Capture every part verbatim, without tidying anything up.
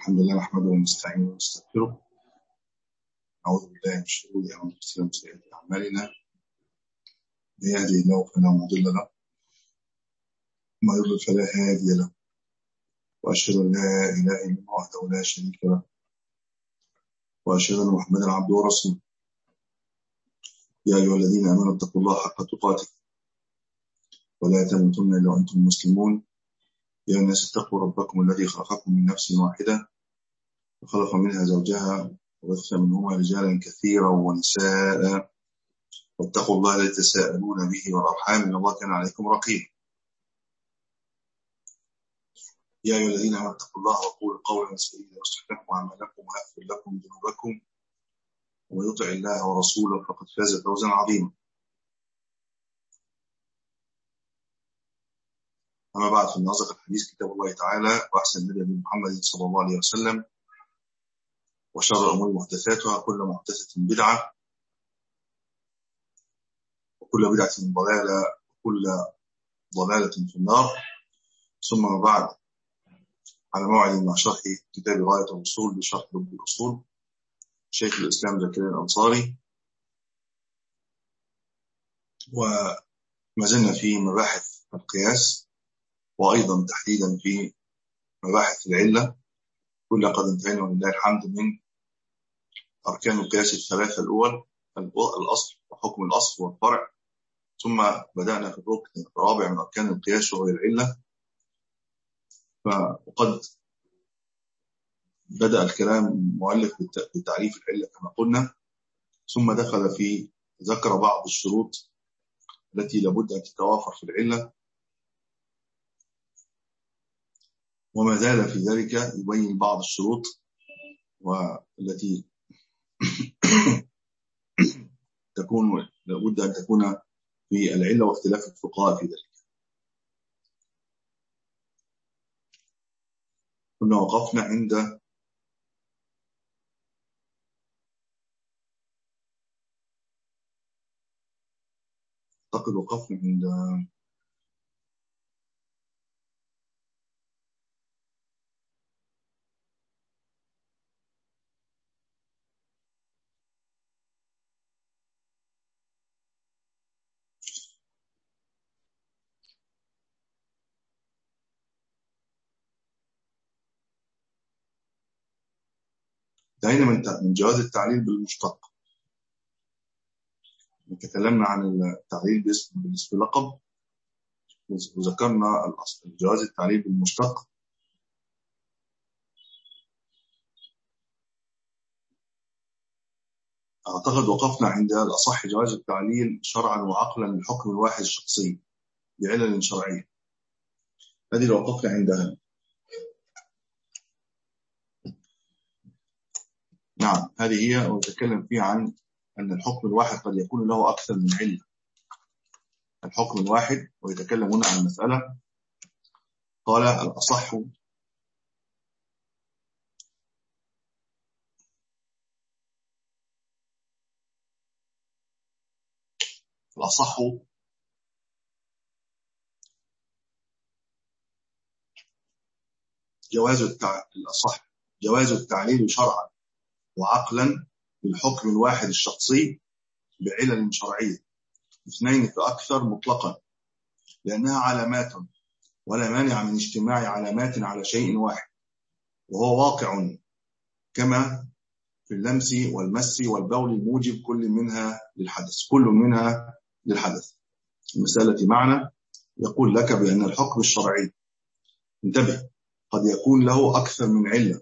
الحمد لله نحمده ونستعينه ونستغفره. أعوذ بالله من شرور أنفسنا وسيئات أعمالنا. من يهده الله فلا مضل له ومن يضلل فلا هادي له، وأشهد أن لا إله إلا الله وحده لا شريك له، وأشهد أن محمدا عبده ورسوله. يا أيها الذين آمنوا اتقوا الله حق تقاته ولا تموتن إلا وأنتم مسلمون. يا الناس اتقوا ربكم الذي خلقكم من نفس واحدة وخلق منها زوجها وبث منهما رجالا كثيرا ونساء، واتقوا الله الذي تساءلون به والأرحام إن الله كان عليكم رقيبا. يا أيها الذين آمنوا اتقوا الله وقولوا قولا سديدا يصلح لكم أعمالكم ويغفر لكم ذنوبكم، ومن يطع الله ورسوله فقد فاز فوزا عظيما. أما بعد، فإن أصدق الحديث كتاب الله تعالى، وأحسن الهدي محمد صلى الله عليه وسلم، وشر الأمور محدثاتها، كل محدثة بدعة، وكل بدعة ضلالة، وكل ضلالة في النار. ثم بعد، على موعد مع شرح كتاب غاية الوصول بشرح لب الأصول شيخ الإسلام زكريا الأنصاري، وما زلنا في مباحث القياس، وأيضا تحديدا في مباحث العلة. كل قد انتهينا ولله الحمد من أركان القياس الثلاثة الأول، الأصل وحكم الأصل والفرع، ثم بدأنا في الركن الرابع من أركان القياس وهو العلة. فقد بدأ الكلام المؤلف بتعريف العلة كما قلنا، ثم دخل في ذكر بعض الشروط التي لابد أن تتوافر في العلة، وما زال في ذلك يبين بعض الشروط والتي تكون لابد أن تكون في العلة، واختلاف الفقهاء في ذلك. كنا وقفنا عند أعتقد وقفنا عند انتهينا من جواز التعليل بالمشتق. تكلمنا عن التعليل بالاسم لقب، وذكرنا جواز التعليل بالمشتق. أعتقد وقفنا عند الأصح جواز التعليل شرعا وعقلا للحكم الواحد الشخصي بعلل شرعية. هذه اللي وقفنا عندها. نعم، هذه هي، ونتكلم فيها عن أن الحكم الواحد قد يكون له أكثر من علة. الحكم الواحد، ويتكلم هنا عن مسألة قال الأصح الأصح جواز التع... الأصح جواز التعليل شرعا وعقلا للحكم الواحد الشخصي بعلل شرعية اثنين فأكثر مطلقا، لأنها علامات ولا مانع من اجتماع علامات على شيء واحد، وهو واقع كما في اللمس والمس والبول الموجب كل منها للحدث كل منها للحدث. المسألة معنا يقول لك بأن الحكم الشرعي، انتبه، قد يكون له أكثر من علة،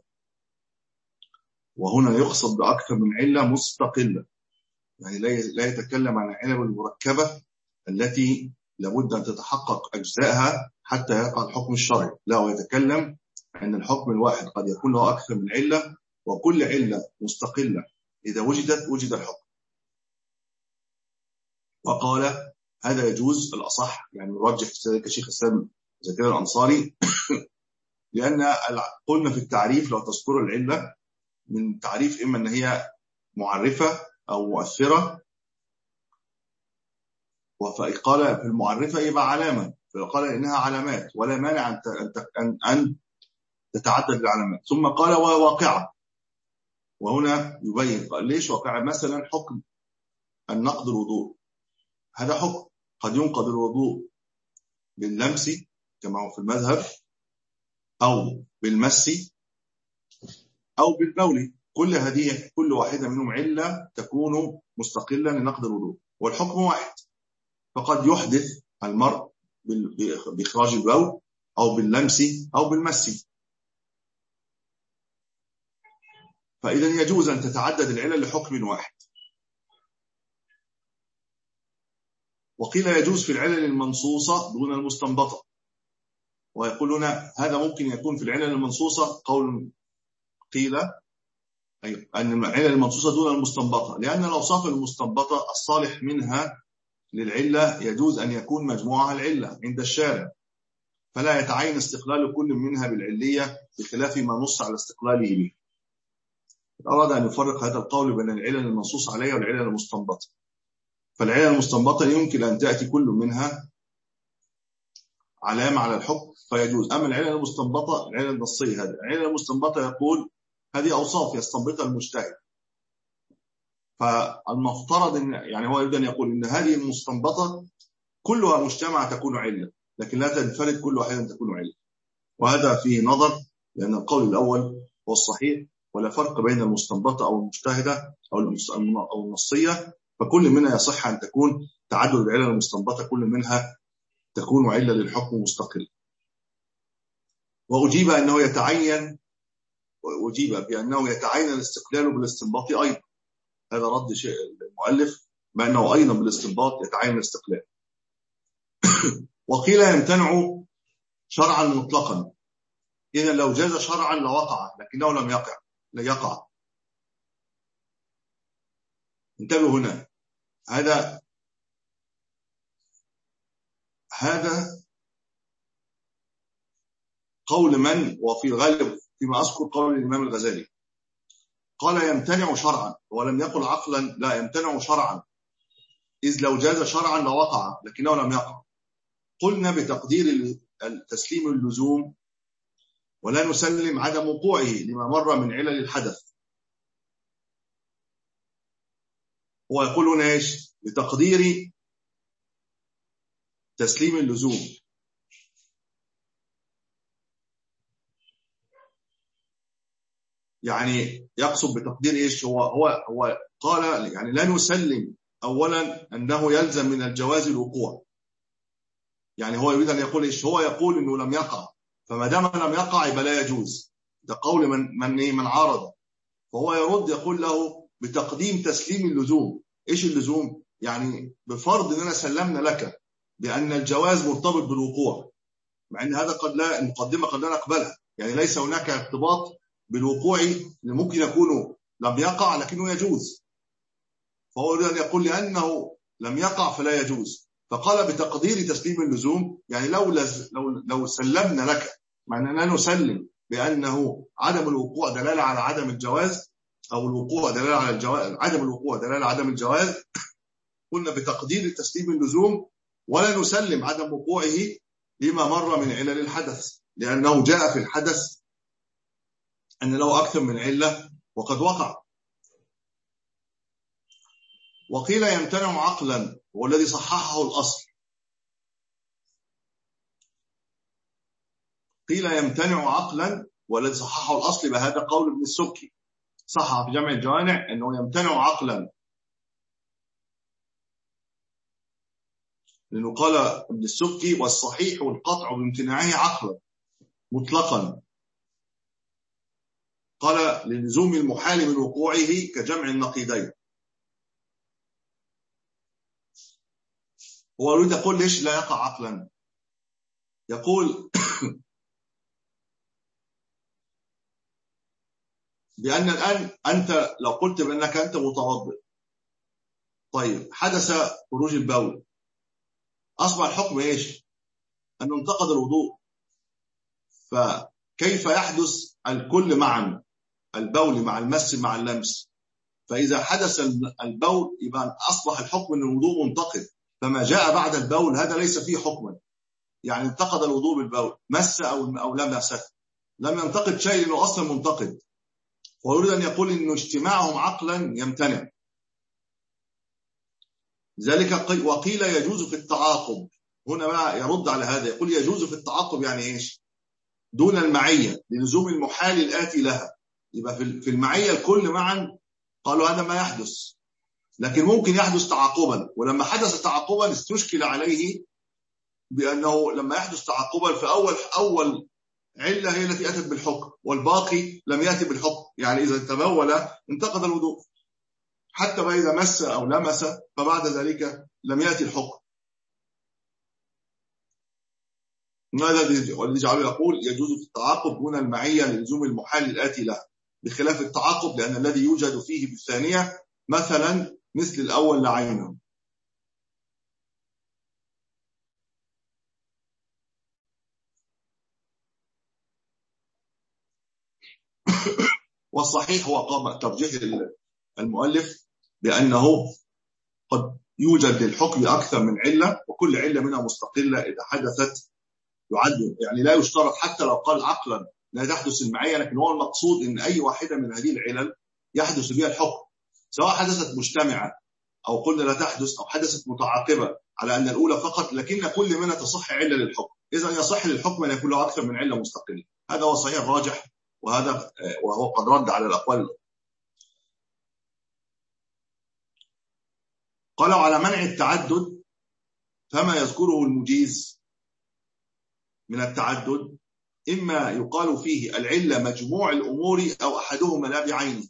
وهنا يقصد بأكثر من علة مستقلة، يعني لا يتكلم عن العلل المركبة التي لابد أن تتحقق أجزائها حتى يقع الحكم الشرعي، لا، ويتكلم أن الحكم الواحد قد يكون له أكثر من علة، وكل علة مستقلة إذا وجدت وجد الحكم. وقال هذا يجوز الأصح، يعني نرجح ذلك شيخ الإسلام زكريا الأنصاري لأن قلنا في التعريف لو تذكر العلة من تعريف إما أن هي معرفة أو مؤثرة، فقال في المعرفة يبقى علامة، فقال إنها علامات ولا مانع أن أن تتعدد العلامات. ثم قال وواقعة، وهنا يبين قال ليش واقعة. مثلا حكم النقض الوضوء، هذا حكم قد ينقض الوضوء باللمس كما هو في المذهب، أو بالمس، أو بالبول. كل هذه كل واحدة منهم علة تكون مستقلة لنقض الوضوء، والحكم واحد. فقد يحدث المرء بإخراج البول أو باللمس أو بالمس، فإذا يجوز أن تتعدد العلل لحكم واحد. وقيل يجوز في العلل المنصوصة دون المستنبطة، ويقولون هذا ممكن يكون في العلل المنصوصة. قول قيل أي أن العلل المنصوصة دون المستنبطة، لأن الأوصاف المستنبطة الصالح منها للعلة يجوز أن يكون مجموعها العلة عند الشارع، فلا يتعين استقلال كل منها بالعلية بخلاف ما نص على استقلاله به. أراد أن يفرق هذا القول بين العلل المنصوص عليها والعلل المستنبطة. فالعلل المستنبطة يمكن أن تأتي كل منها علامة على الحكم فيجوز. أما العلل المستنبطة العلل النصية، هذا العلل المستنبطة يقول هذه أوصاف يستنبطها المجتهد، فالمفترض إن يعني هو يريد أن يقول إن هذه المستنبطة كلها مجتمع تكون علة، لكن لا تنفرد كل واحدة تكون علة. وهذا فيه نظر، لأن القول الأول هو الصحيح، ولا فرق بين المستنبطة أو المجتهدة أو النصية، فكل منها يصح أن تكون تعدد العلل المستنبطة، كل منها تكون علة للحكم مستقل. وأجيب أنه يتعين وأجيب بأنه يتعين الاستقلال بالاستنباط أيضا. هذا رد شيء المؤلف بأنه أيضا بالاستنباط يتعين الاستقلال. وقيل يمتنع شرعا مطلقا، إذا لو جاز شرعا لوقع لكنه لم يقع لا يقع. انتبهوا هنا، هذا هذا قول من، وفي الغالب فيما أذكر قول الإمام الغزالي، قال يمتنع شرعا ولم يقل عقلا، لا يمتنع شرعا، إذ لو جاز شرعا لوقع لكنه لم يقع. قلنا بتقدير التسليم اللزوم ولا نسلم عدم وقوعه لما مر من علل الحدث. هو يقول هنا ايش؟ بتقدير تسليم اللزوم، يعني يقصد بتقدير ايش؟ هو هو هو قال يعني لا نسلم اولا انه يلزم من الجواز الوقوع، يعني هو يريد ان يقول ايش؟ هو يقول انه لم يقع، فما دام لم يقع يبقى لا يجوز. ده قول من من من عارض، فهو يرد يقول له بتقديم تسليم اللزوم. ايش اللزوم؟ يعني بفرض اننا سلمنا لك بان الجواز مرتبط بالوقوع، مع ان هذا قد لا، المقدمه قد لا نقبلها، يعني ليس هناك ارتباط بالوقوع اللي ممكن يكون لم يقع لكنه يجوز. فهو يريد ان يقول لانه لم يقع فلا يجوز، فقال بتقدير تسليم اللزوم، يعني لو لو لو سلمنا لك، مع اننا نسلم بانه عدم الوقوع دلاله على عدم الجواز، او الوقوع دلاله على الجواز، عدم الوقوع دلاله على عدم الجواز، قلنا بتقدير تسليم اللزوم ولا نسلم عدم وقوعه لما مر من علل الحدث، لانه جاء في الحدث ان له اكثر من عله وقد وقع. وقيل يمتنع عقلا، والذي صححه الأصل. قيل يمتنع عقلا والذي صححه الأصل، بهذا قول ابن السبكي، صحح في جمع الجوامع أنه يمتنع عقلا، لأنه قال ابن السبكي والصحيح والقطع بامتناعه عقلا مطلقا، قال للزوم المحال من وقوعه كجمع النقيضين. هو يريد يقول ليش لا يقع عقلا؟ يقول بأن الآن أنت لو قلت بأنك أنت متوضئ، طيب حدث خروج البول، أصبح الحكم إيش؟ أنه انتقض الوضوء، فكيف يحدث الكل معا، البول مع المس مع اللمس؟ فإذا حدث البول يبقى أصبح الحكم أن الوضوء منتقض، فما جاء بعد البول هذا ليس فيه حكما، يعني انتقض الوضوء بالبول مس أو أو لمس، لم ينتقد شيء لأنه أصلا منتقد، ويريد أن يقول إن اجتماعهم عقلا يمتنع. ذلك وقيل يجوز في التعاقب. هنا بقى يرد على هذا، يقول يجوز في التعاقب يعني إيش؟ دون المعية للزوم المحال الآتي لها. يبقى في المعية الكل معا قالوا هذا ما يحدث، لكن ممكن يحدث تعاقبا، ولما حدث تعاقبا استشكل عليه بأنه لما يحدث تعاقبا فأول أول علة هي التي أتت بالحكم والباقي لم يأتي بالحكم. يعني إذا تبول انتقض الوضوء، حتى ما إذا مس أو لمس فبعد ذلك لم يأتي الحكم. والذي جعله يقول يجوز في التعاقب دون المعية للزوم المحال الآتي له، بخلاف التعاقب لأن الذي يوجد فيه بالثانية مثلا مثل الأول لعينه. والصحيح هو قام ترجيح المؤلف بأنه قد يوجد للحكم أكثر من علة، وكل علة منها مستقلة إذا حدثت يعد. يعني لا يشترط حتى لو قال عقلا لا تحدث المعية، لكن هو المقصود إن أي واحدة من هذه العلل يحدث بها الحكم، سواء حدثت مجتمعة أو قلنا لا تحدث أو حدثت متعاقبة على أن الأولى فقط، لكن كل منها تصح علة للحكم. إذا يصح للحكم أن يكون له أكثر من علة مستقلة. هذا هو صحيح الراجح، وهذا وهو قد رد على الأقوال. قالوا على منع التعدد فما يذكره المجيز من التعدد إما يقال فيه العلة مجموع الأمور أو أحدهما لا بعينه،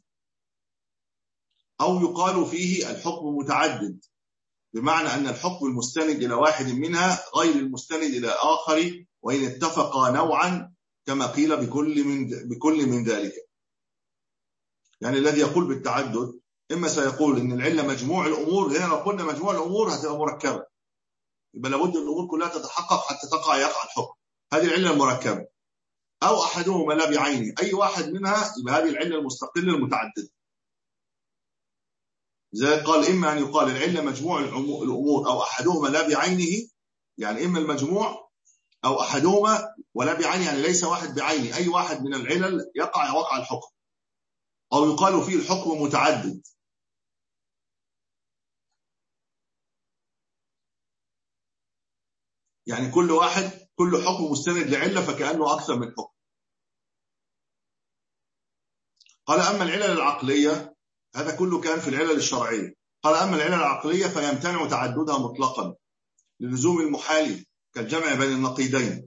أو يقال فيه الحكم متعدد، بمعنى أن الحكم المستند إلى واحد منها غير المستند إلى آخر، وإن اتفقا نوعا كما قيل بكل من بكل من ذلك. يعني الذي يقول بالتعدد إما سيقول إن العلة مجموع الأمور، هنا لو قلنا مجموع الأمور هتبقى مركبة، يبقى لابد الأمور كلها تتحقق حتى تقع يقع الحكم، هذه العلة المركبة. أو أحدهما لا بعينه، أي واحد منها يبقى هذه العلة المستقلة المتعددة. زي قال إما أن يقال العلة مجموع الأمور أو أحدهما لا بعينه، يعني إما المجموع أو أحدهما ولا بعينه، يعني ليس واحد بعينه، أي واحد من العلل يقع وقع الحكم. أو يقال فيه الحكم متعدد، يعني كل واحد كل حكم مستند لعلة فكأنه أكثر من حكم. قال أما العلل العقلية، هذا كله كان في العلل الشرعية. قال أما العلل العقلية فيمتنع تعددها مطلقا للزوم المحال كالجمع بين النقيضين،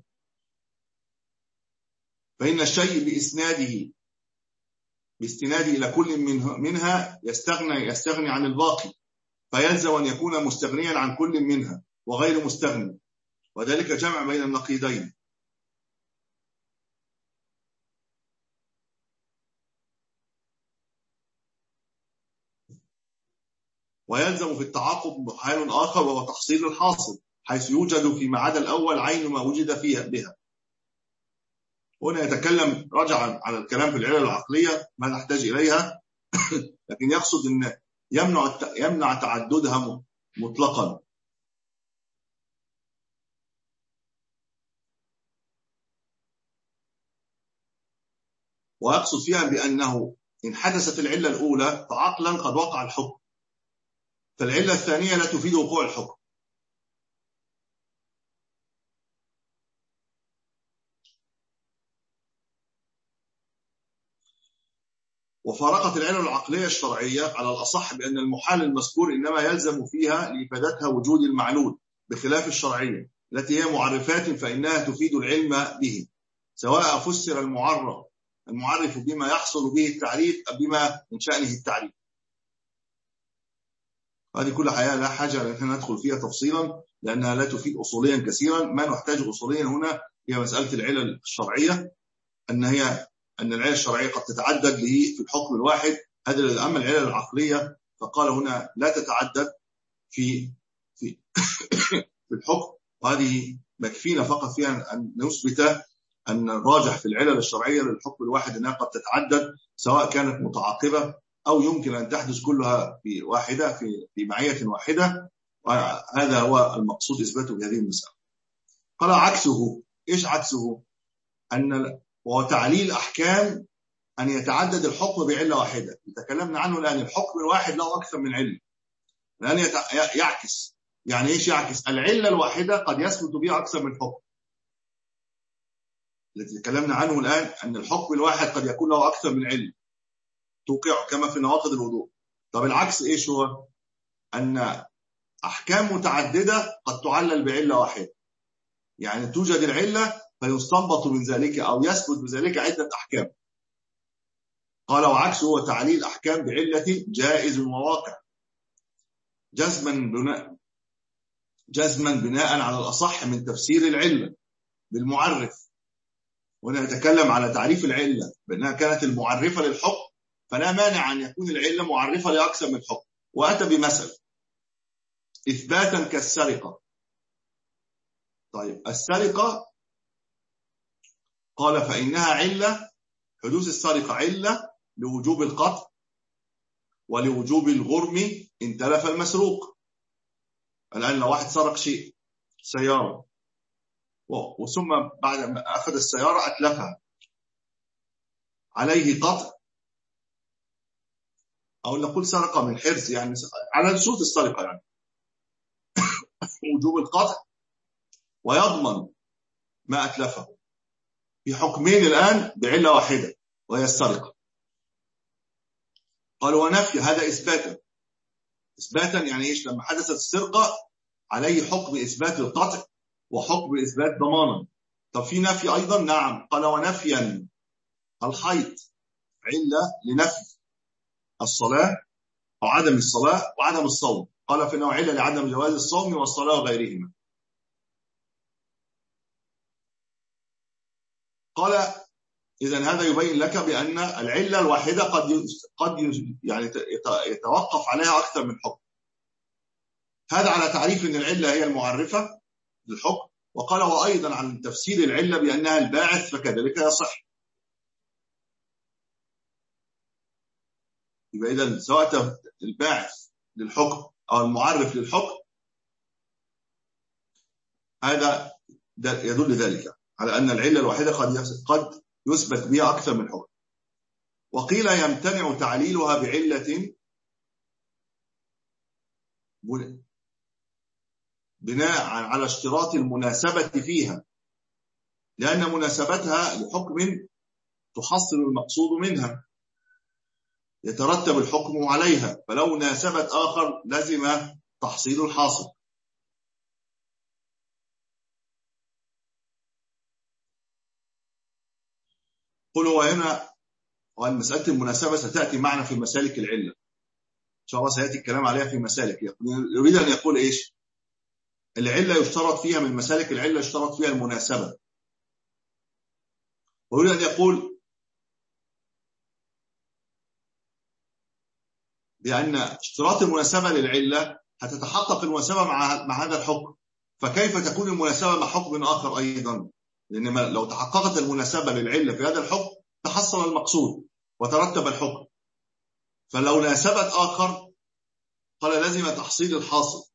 فإن الشيء بإسناده باستناده إلى كل منها يستغني يستغني عن الباقي، فيلزم أن يكون مستغنيا عن كل منها وغير مستغني، وذلك جمع بين النقيضين. ويلزم في التعاقب حال آخر وهو تحصيل الحاصل، حيث يوجد فيما عدا الأول عين ما وجد فيها بها. هنا يتكلم رجعا على الكلام في العلل العقلية ما نحتاج إليها لكن يقصد أن يمنع يمنع تعددها مطلقا. ويقصد فيها بأنه إن حدثت العلة الأولى فعقلا قد وقع الحكم، فالعلة الثانية لا تفيد وقوع الحكم. وفارقت العلل العقلية الشرعية على الأصح بأن المحال المذكور إنما يلزم فيها لإفادتها وجود المعلول، بخلاف الشرعية التي هي معرفات فإنها تفيد العلم به، سواء فسر المعرف المعرف بما يحصل به التعريف أو بما من شأنه التعريف. هذه كل حياة لا حاجة لأن ندخل فيها تفصيلا لأنها لا تفيد أصوليا كثيرا. ما نحتاج أصوليا هنا هي مسألة العلل الشرعية، أن هي أن العلل الشرعية قد تتعدد في الحكم الواحد. هذا أما العلل العقلية فقال هنا لا تتعدد في في في الحكم، وهذه مكفينا فقط فيها أن نثبت أن الراجح في العلل الشرعية للحكم الواحد أنها قد تتعدد سواء كانت متعاقبة أو يمكن أن تحدث كلها في واحدة في في معية واحدة، وهذا هو المقصود إثباته بهذه المسألة. قال عكسه. إيش عكسه؟ أن وهو تعليل أحكام أن يتعدد الحكم بعلة واحدة. تكلمنا عنه الآن. الحكم الواحد له أكثر من علة، الآن يعكس. يعني إيش يعكس؟ العلة الواحدة قد يثبت بها أكثر من حكم. الذي تكلمنا عنه الآن أن الحكم الواحد قد يكون له أكثر من علة توقعه كما في نواقض الوضوء. طب العكس إيش هو؟ أن أحكام متعددة قد تعلل بعلة واحدة، يعني توجد العلة فيستنبط من ذلك أو يثبت بذلك عدة أحكام. قال وعكسه هو تعليل أحكام بعلة جائز وواقع جزما بناء جزما بناء على الأصح من تفسير العلة بالمعرف. وهنا نتكلم على تعريف العلة بأنها كانت المعرفة للحكم، فلا مانع أن يكون العلة معرفة لأكثر من حكم. وأتى بمثل إثباتا كالسرقة. طيب السرقة قال فإنها علة، حدوث السرقة علة لوجوب القطع ولوجوب الغرم إن تلف المسروق. الآن لو واحد سرق شيء سيارة وثم بعد ما أخذ السيارة أتلفها، عليه قطع أو نقول سرقة من حرز، يعني على صوت السرقة يعني وجوب القطع ويضمن ما أتلفه في حكمين الآن بعلة واحدة وهي السرقة. قالوا ونفي هذا إثباتا. إثباتا يعني إيش؟ لما حدثت السرقة عليه حكم إثبات القطع وحكم إثبات ضمانا. طب في نفي أيضا؟ نعم. قال ونفيا الحيض علة لنفي الصلاة أو عدم الصلاة وعدم الصوم. قال فإنه علة لعدم جواز الصوم والصلاة وغيرهما. قال إذن هذا يبين لك بأن العلة الواحدة قد قد يعني يتوقف عليها أكثر من حكم. هذا على تعريف أن العلة هي المعرفة للحكم. وقال وأيضا عن تفسير العلة بأنها الباعث فكذلك يصح. يبقى إذن سواء الباعث للحكم أو المعرف للحكم هذا يدل ذلك على أن العلة الواحدة قد قد يثبت بها أكثر من حكم. وقيل يمتنع تعليلها بعلة بناء على اشتراط المناسبة فيها، لأن مناسبتها لحكم تحصل المقصود منها يترتب الحكم عليها، فلو ناسبت آخر لزم تحصيل الحاصل. قلوا وهنا وأن مسألة المناسبة ستأتي معنا في مسالك العلة إن شاء الله، سيأتي الكلام عليها في مسالك. يريد أن يقول إيش؟ العلة يشترط فيها من مسالك العلة يشترط فيها المناسبة. ويريد أن يقول بأن اشتراط المناسبة للعلة هتتحقق المناسبة مع مع هذا الحكم، فكيف تكون المناسبة مع حكم آخر أيضا؟ لأن لو تحققت المناسبة للعلة في هذا الحكم تحصل المقصود وترتب الحكم، فلو ناسبت آخر قال لازم تحصيل الحاصل.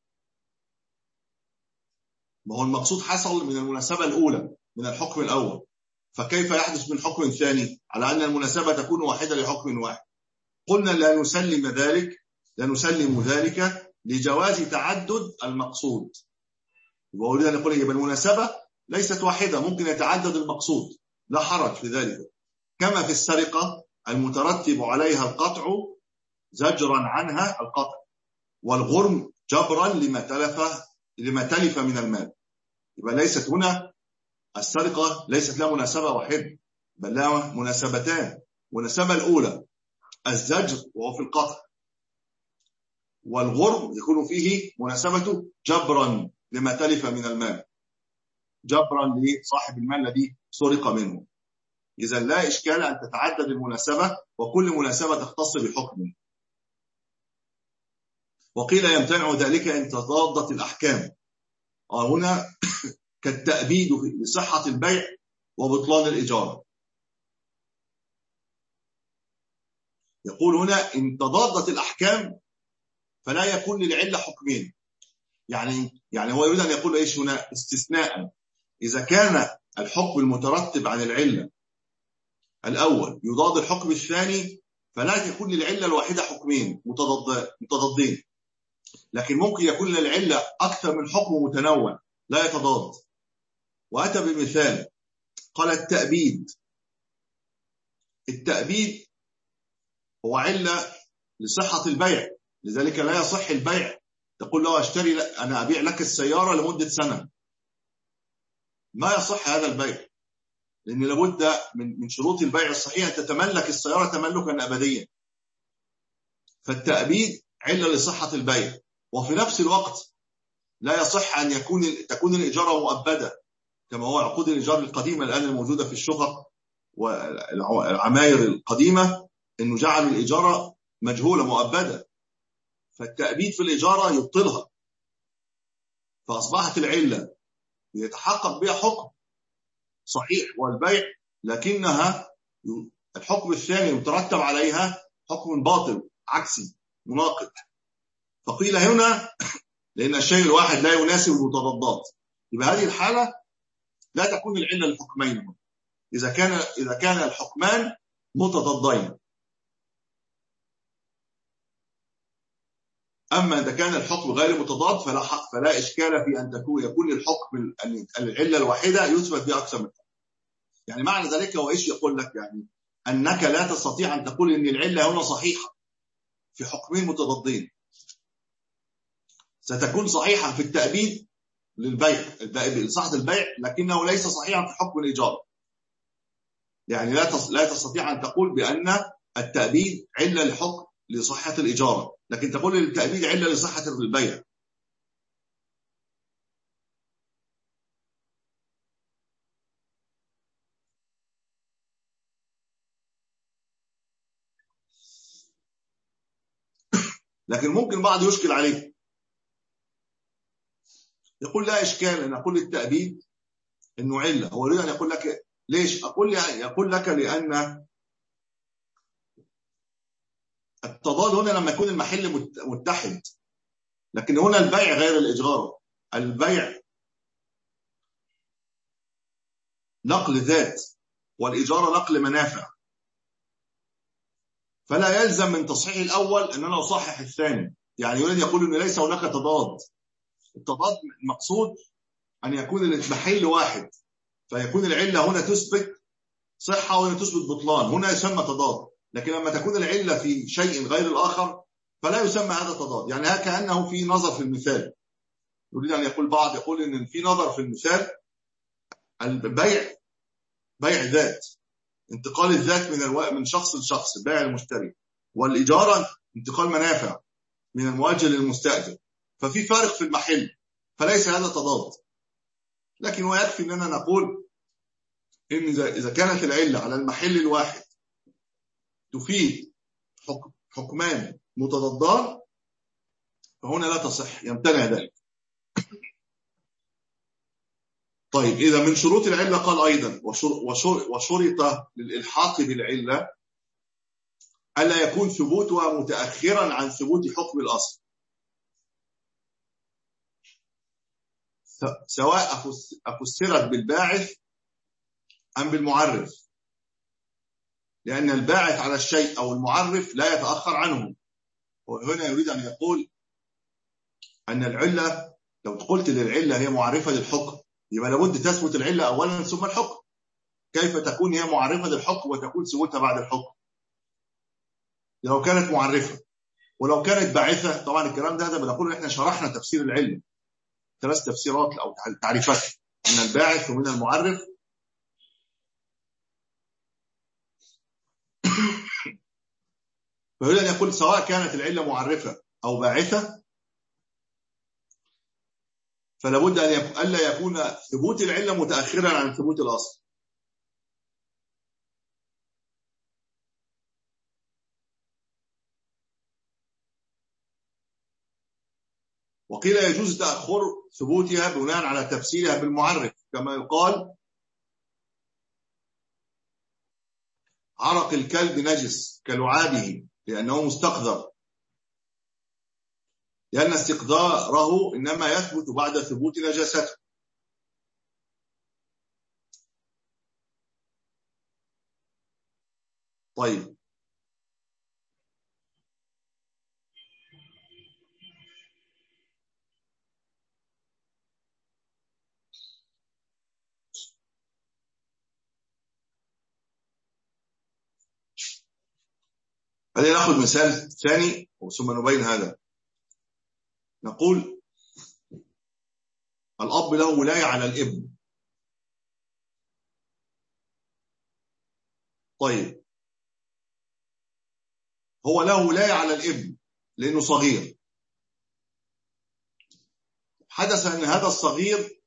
ما هو المقصود حصل من المناسبة الأولى من الحكم الأول، فكيف يحدث من حكم ثاني على أن المناسبة تكون واحدة لحكم واحد؟ قلنا لا نسلم ذلك لا نسلم ذلك لجواز تعدد المقصود. وأريد أن أقول يبقى المناسبة ليست واحدة، ممكن يتعدد المقصود، لا حرج في ذلك. كما في السرقة المترتب عليها القطع زجرا عنها القطع، والغرم جبرا لما تلف لما تلف من المال. يبقى ليست هنا السرقة ليست لها مناسبة واحدة، بل لها مناسبتان. المناسبة الأولى الزجر وهو في القطع، والغرم يكون فيه مناسبة جبرا لما تلف من المال، جبرا لصاحب المال الذي سرق منه. إذا لا إشكال أن تتعدد المناسبة وكل مناسبة تختص بحكم. وقيل يمتنع ذلك إن تضادت الأحكام. هنا كالتأبيد لصحة البيع وبطلان الإجارة. يقول هنا إن تضادت الأحكام فلا يكون للعلة حكمين. يعني يعني هو يريد أن يقول إيش هنا؟ استثناء إذا كان الحكم المترتب عن العلة الأول يضاد الحكم الثاني، فلا يكون للعلة الواحدة حكمين متضادين، لكن ممكن يكون للعلة أكثر من حكم متنوع لا يتضاد. وأتى بمثال قال التأبيد. التأبيد هو علة لصحة البيع، لذلك لا يصح البيع. تقول له أشتري أنا أبيع لك السيارة لمدة سنة، ما يصح هذا البيع، لأن لابد من من شروط البيع الصحيح تتملك السيارة تملكا أبديا. فالتأبيد علة لصحة البيع، وفي نفس الوقت لا يصح أن يكون تكون الإجارة مؤبدة كما هو عقود الإيجار القديمة الآن الموجودة في الشقق والعماير القديمة، إنه جعل الإجارة مجهولة مؤبدة، فالتأبيد في الإجارة يبطلها، فأصبحت العلة يتحقق بها حكم صحيح والبيع، لكنها الحكم الثاني يترتب عليها حكم باطل عكسي مناقض. فقيل هنا لأن الشيء الواحد لا يناسب المتضادات، يبقى هذه الحالة لا تكون العلة للحكمين إذا كان إذا كان الحكمان متضادين. أما إذا كان الحكم غير متضاد فلا حق فلا إشكال في أن تكون يكون الحكم العلة الواحدة يثبت بها أكثر من حكم. يعني معنى ذلك هو إيش يقول لك؟ يعني أنك لا تستطيع أن تقول إن العلة هنا صحيحة في حكمين متضادين. ستكون صحيحة في التأبيد للبيع لصحة البيع، لكنه ليس صحيحا في حكم الإيجار. يعني لا لا تستطيع أن تقول بأن التأبيد علة لحكم لصحة الإجارة، لكن تقول التأبيد علة لصحة البيع. لكن ممكن بعض يشكل عليه، يقول لا إشكال أن أقول التأبيد إنه علة. هو يريد أن يقول لك ليش؟ أقول يعني يقول لك لأن التضاد هنا لما يكون المحل متحد، لكن هنا البيع غير الإجارة. البيع نقل ذات والإجارة نقل منافع، فلا يلزم من تصحيح الأول أن أنا أصحح الثاني. يعني يريد يقول أن ليس هناك تضاد. التضاد المقصود أن يكون المحل واحد، فيكون العلة هنا تثبت صحة وهنا تثبت بطلان، هنا يسمى تضاد. لكن لما تكون العلة في شيء غير الآخر فلا يسمى هذا تضاد. يعني كأنه في نظر في المثال. يريد أن يقول بعض يقول أن في نظر في المثال البيع بيع ذات، انتقال الذات من الو... من شخص لشخص بيع المشتري، والإجارة انتقال منافع من المؤجر للمستأجر، ففي فارق في المحل، فليس هذا تضاد. لكن هو يكفي أننا نقول إن إذا كانت العلة على المحل الواحد تفيد حكم حكمان متضادان فهنا لا تصح، يمتنع ذلك. طيب إذا من شروط العلة قال أيضا وشرط للإلحاق بالعلة ألا يكون ثبوتها متأخرا عن ثبوت حكم الأصل، سواء أفسرت بالباعث أم بالمعرف، لأن الباعث على الشيء أو المعرف لا يتأخر عنه. وهنا يريد أن يقول أن العلة لو قلت للعلة هي معرفة للحكم يبقى لابد تثبت العلة أولا ثم الحكم. كيف تكون هي معرفة للحكم وتكون ثبوتها بعد الحكم؟ لو كانت معرفة. ولو كانت باعثة، طبعا الكلام ده هذا بنقول إحنا شرحنا تفسير العلة ثلاث تفسيرات أو تعريفات من الباعث ومن المعرف. فيريد أن يقول سواء كانت العلة معرفة أو باعثة فلا بد أن ألا يكون ثبوت العلة متأخرا عن ثبوت الأصل. وقيل يجوز تأخر ثبوتها بناء على تفسيرها بالمعرف، كما يقال عرق الكلب نجس كلعابه لأنه مستقذر، لأن استقذاره إنما يثبت بعد ثبوت نجاسته. طيب خلينا ناخذ مثال ثاني ثم نبين هذا. نقول الأب له ولاية على الابن. طيب هو له ولاية على الابن لأنه صغير. حدث أن هذا الصغير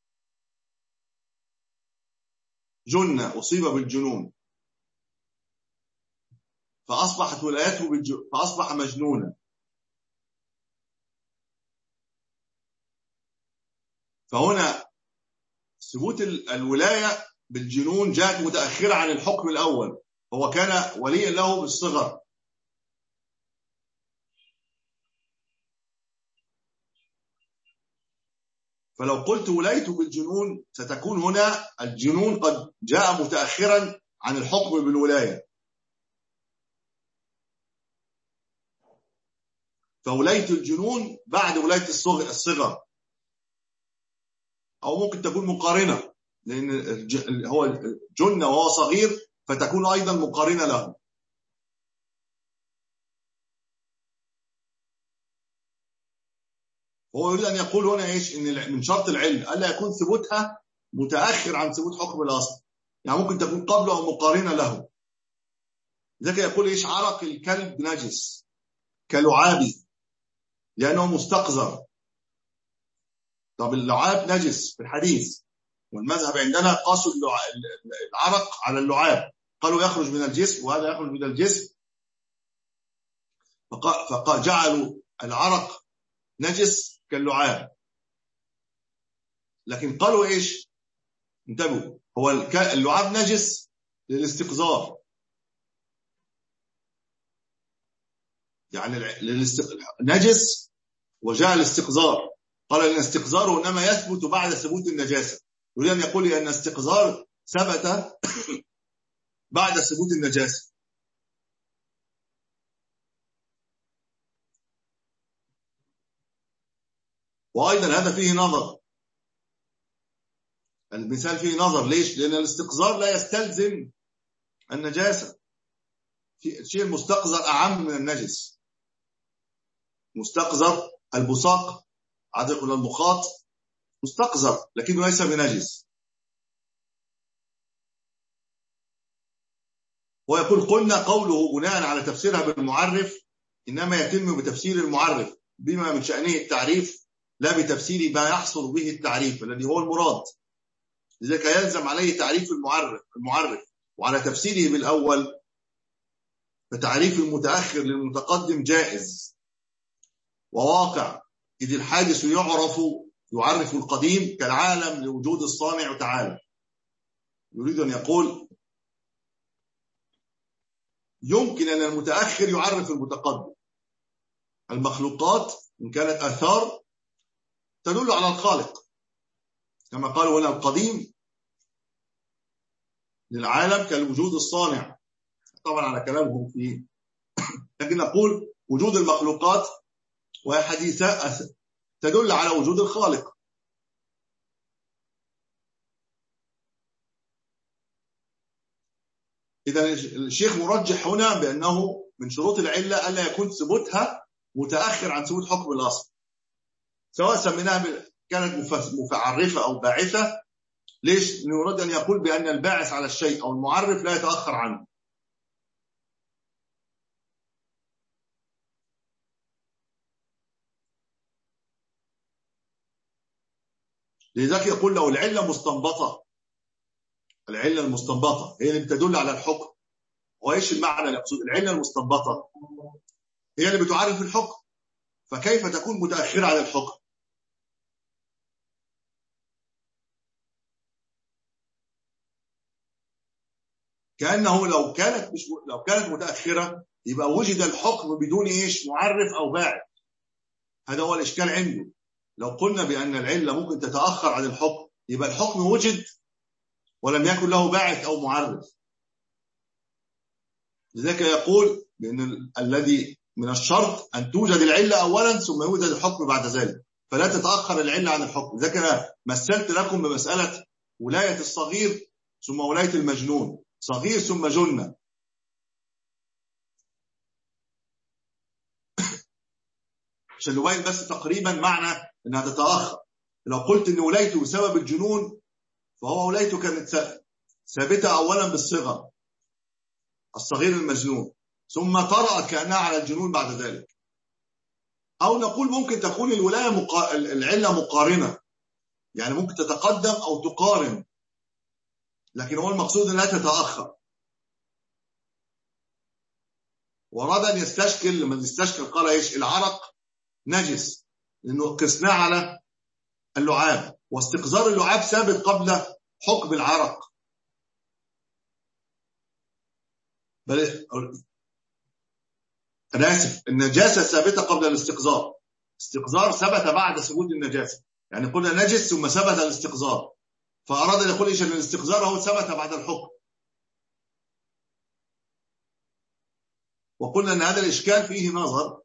جن، أصيب بالجنون، فأصبحت ولايته بالجنون، فأصبح مجنونا. فهنا ثبوت الولاية بالجنون جاءت متأخرة عن الحكم الأول، هو كان وليا له بالصغر. فلو قلت ولايته بالجنون ستكون هنا الجنون قد جاء متأخرا عن الحكم بالولاية، فولاية الجنون بعد ولاية الصغر، أو ممكن تكون مقارنة، لأن هو جن وهو صغير فتكون أيضا مقارنة له. هو يريد أن يقول هنا إيش؟ إن من شرط العلم ألا يكون ثبوتها متأخر عن ثبوت حكم الأصل، يعني ممكن تكون قبله أو مقارنة له. لذلك يقول إيش؟ عرق الكلب نجس كلعابي لأنه مستقذر. طب اللعاب نجس في الحديث، والمذهب عندنا قاسوا العرق على اللعاب، قالوا يخرج من الجسم وهذا يخرج من الجسم، فجعلوا العرق نجس كاللعاب. لكن قالوا ايش؟ انتبهوا، هو اللعاب نجس للاستقذار، يعني نجس وجاء الاستقذار. قال ان استقذاره انما يثبت بعد ثبوت النجاسه. يريد ان يقول ان استقذار ثبت بعد ثبوت النجاسه. وايضا هذا فيه نظر، المثال فيه نظر. ليش؟ لان الاستقذار لا يستلزم النجاسه، الشيء المستقذر اعم من النجس. مستقذر البصاق عدد ولا المخاط مستقذر لكنه ليس بنجس. ويقول قلنا قوله بناء على تفسيرها بالمعرف إنما يتم بتفسير المعرف بما من شأنه التعريف لا بتفسير ما يحصل به التعريف الذي هو المراد. لذلك يلزم عليه تعريف المعرف المعرف وعلى تفسيره بالأول، فتعريف المتأخر للمتقدم جائز وواقع، إذ الحادث يعرف يعرف القديم كالعالم لوجود الصانع تعالى. يريد أن يقول يمكن أن المتأخر يعرف المتقدم. المخلوقات إن كانت آثار تدل على الخالق، كما قالوا هنا القديم للعالم كالوجود الصانع، طبعا على كلامهم فيه. لكن نقول وجود المخلوقات وهي حديثة تدل على وجود الخالق. إذا الشيخ مرجح هنا بأنه من شروط العلة ألا يكون ثبوتها متأخر عن ثبوت حكم الأصل، سواء سميناها كانت مفعرفة أو باعثة. ليش؟ يريد أن يقول بأن الباعث على الشيء أو المعرف لا يتأخر عنه. لذلك يقول لو العلة مستنبطة، العلة المستنبطة هي اللي بتدل على الحكم. وإيش المعنى اللي يقصد؟ العلة المستنبطة هي اللي بتعرف الحكم، فكيف تكون متأخرة على الحكم؟ كأنه لو كانت مش لو كانت متأخرة يبقى وجد الحكم بدون إيش؟ معرف أو باعث. هذا هو الإشكال عنده. لو قلنا بأن العلة ممكن تتأخر عن الحكم يبقى الحكم وجد ولم يكن له باعث أو معرف. لذلك يقول بأن الذي من الشرط أن توجد العلة أولا ثم يوجد الحكم بعد ذلك، فلا تتأخر العلة عن الحكم. لذلك أنا مثلت لكم بمسألة ولاية الصغير ثم ولاية المجنون، صغير ثم جنة. عشان نبين بس تقريبا معنى أنها تتأخر. لو قلت أن ولايته بسبب الجنون فهو ولايته كانت ثابتة أولا بالصغر، الصغير المجنون، ثم طرأت كأنها على الجنون بعد ذلك. أو نقول ممكن تكون الولاية مقا... العلة مقارنة، يعني ممكن تتقدم أو تقارن، لكن هو المقصود أنها تتأخر. وراد أن يستشكل، لما يستشكل قال إيش؟ العرق نجس، لأنه قسناه على اللعاب، واستقذار اللعاب ثابت قبل حكم العرق. بل أنا آسف، النجاسة ثابتة قبل الاستقذار، استقذار ثبت بعد ثبوت النجاسة، يعني قلنا نجس ثم ثبت الاستقذار، فأراد أن يقول إيش؟ أن الاستقذار هو ثبت بعد الحكم. وقلنا أن هذا الإشكال فيه نظر،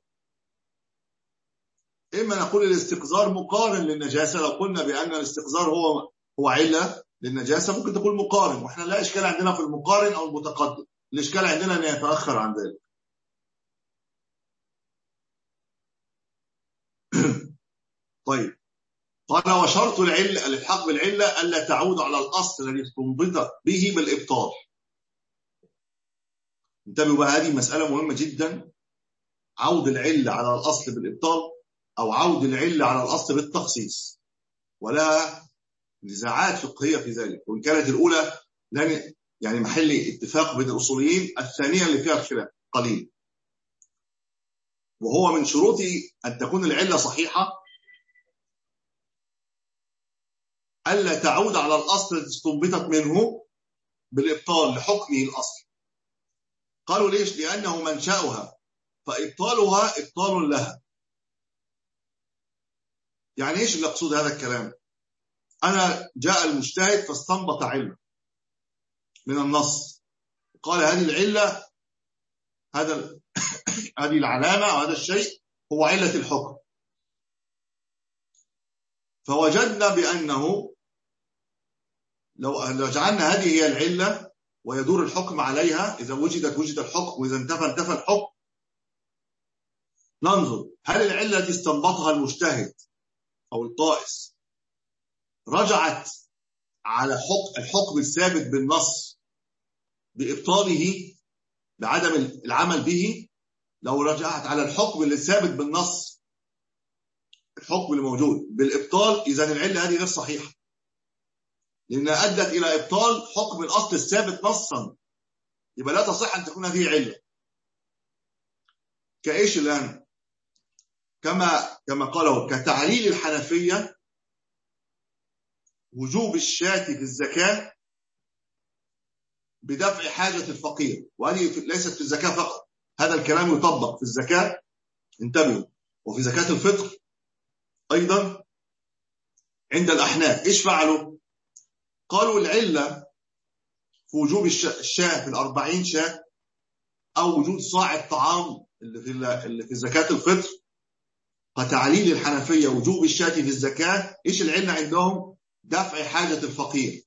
إما نقول الاستقذار مقارن للنجاسة، لو قلنا بأن الاستقذار هو هو علة للنجاسة ممكن تقول مقارن، وإحنا لا إشكال عندنا في المقارن أو المتقدم، الإشكال عندنا أن يتأخر عن ذلك. طيب، قال وشرط العلة الالحاق بالعلة ألا تعود على الأصل الذي استنبط به بالإبطال. انتبهوا بقى، هذه مسألة مهمة جدا، عود العلة على الأصل بالإبطال أو عود العلة على الأصل بالتخصيص، ولا نزاعات فقهية في ذلك، وإن كانت الأولى لن يعني محل اتفاق بين الأصوليين، الثانية اللي فيها خلاف قليل. وهو من شروط أن تكون العلة صحيحة ألا تعود على الأصل الذي استنبطت منه بالإبطال لحكمه الأصل. قالوا ليش؟ لأنه منشأها، فإبطالها إبطال لها. يعني إيش اللي أقصد هذا الكلام؟ أنا جاء المجتهد فاستنبط علة من النص، قال هذه العلة، هذا هذه العلامة أو هذا الشيء هو علة الحكم، فوجدنا بأنه لو جعلنا هذه هي العلة ويدور الحكم عليها، إذا وجدت وجد الحكم، وإذا انتفى انتفى الحكم، ننظر هل العلة التي استنبطها المجتهد أو القائس رجعت على حكم الحكم الثابت بالنص بإبطاله بعدم العمل به. لو رجعت على الحكم اللي ثابت بالنص، الحكم اللي موجود بالإبطال، إذن العلة هذه غير صحيحة، لأنها أدت إلى إبطال حكم الأصل الثابت نصا، يبقى لا تصح أن تكون هذه علة. كإيش الآن؟ كما كما قالوا كتعليل الحنفية وجوب الشاة في الزكاة بدفع حاجة الفقير، وهذه ليست في الزكاة فقط، هذا الكلام يطبق في الزكاة، انتبهوا، وفي زكاة الفطر أيضا. عند الأحناف إيش فعلوا؟ قالوا العلة في وجوب الشاة في الأربعين شاة، أو وجود صاع الطعام اللي في اللي في زكاة الفطر، فتعليل الحنفية وجوب الشاة في الزكاة. إيش العلة عندهم؟ دفع حاجة الفقير.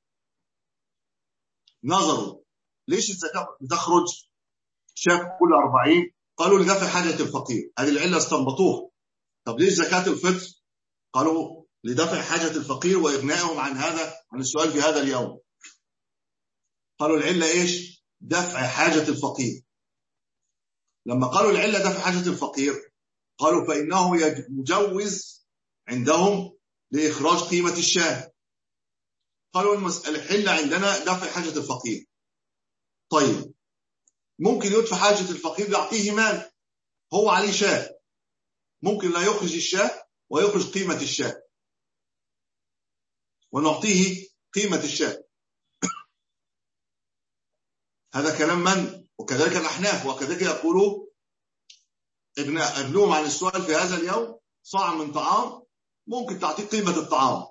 نظروا ليش الزكاة بتخرج شاة كل أربعين؟ قالوا لدفع حاجة الفقير، هذه العلة استنبطوها. طب ليش زكاة الفطر؟ قالوا لدفع حاجة الفقير وإغنائهم عن هذا عن السؤال في هذا اليوم. قالوا العلة إيش؟ دفع حاجة الفقير. لما قالوا العلة دفع حاجة الفقير، قالوا فإنه يجوز عندهم لإخراج قيمة الشاة. قالوا المسألة الحلة عندنا دفع حاجة الفقير. طيب ممكن يدفع حاجة الفقير يعطيه مال، هو عليه شاة، ممكن لا يخرج الشاة ويخرج قيمة الشاة ونعطيه قيمة الشاة. هذا كلام من؟ وكذلك الأحناف، وكذلك يقولوا ابنهم عن السؤال في هذا اليوم صاع من طعام ممكن تعطيه قيمة الطعام.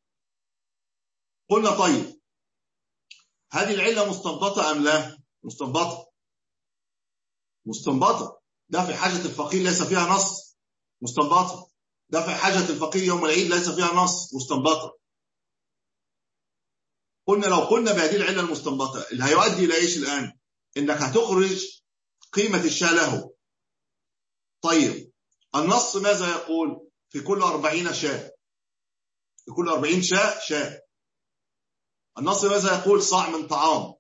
قلنا طيب هذه العلة مستنبطة أم لا؟ مستنبطة. مستنبطة. دفع حاجة الفقير ليس فيها نص، مستنبطة. دفع حاجة الفقير يوم العيد ليس فيها نص، مستنبطة. قلنا لو قلنا بهذه العلة المستنبطة اللي هيؤدي إلى إيش الآن؟ إنك هتخرج قيمة الشاة له. طيب النص ماذا يقول؟ في كل أربعين شاة، في كل أربعين شاة شاة. النص ماذا يقول؟ صاع من طعام.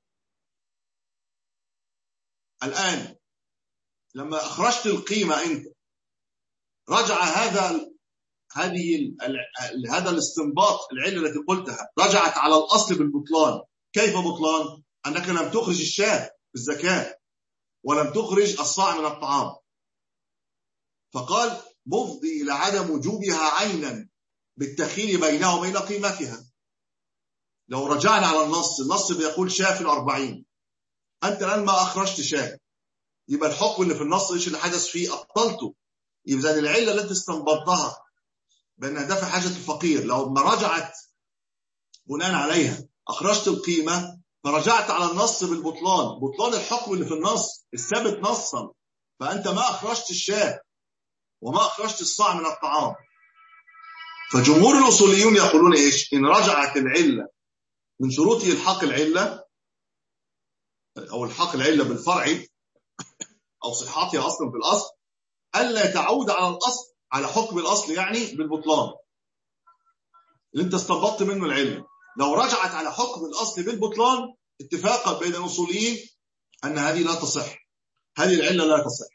الآن لما أخرجت القيمة أنت، رجع هذا هذه هذا الاستنباط العلة التي قلتها رجعت على الأصل بالبطلان. كيف بطلان؟ أنك لم تخرج الشاة بالزكاة ولم تخرج الصاع من الطعام. فقال مفضي إلى عدم وجوبها عينا بالتخيل بينها وبين قيمتها. لو رجعنا على النص، النص بيقول شاة في الأربعين، أنت الآن ما أخرجت شاة، يبقى الحكم اللي في النص إيش اللي حدث فيه؟ أبطلته. يبقى العلة التي استنبطتها بأنها دفع حاجة الفقير لو ما رجعت بناء عليها أخرجت القيمة، فرجعت على النص بالبطلان، بطلان الحكم اللي في النص الثابت نصا. فأنت ما أخرجت الشاة وما أخرجت الصاع من الطعام. فجمهور الأصوليون يقولون إيش؟ إن رجعت العلة من شروط إلحاق العلة أو الحاق العلة بالفرع أو صحتها أصلا في الأصل، ألا تعود على الأصل، على حكم الأصل يعني بالبطلان اللي أنت استنبطت منه العلة. لو رجعت على حكم الأصل بالبطلان اتفاقا بين الأصوليين أن هذه لا تصح، هذه العلة لا تصح.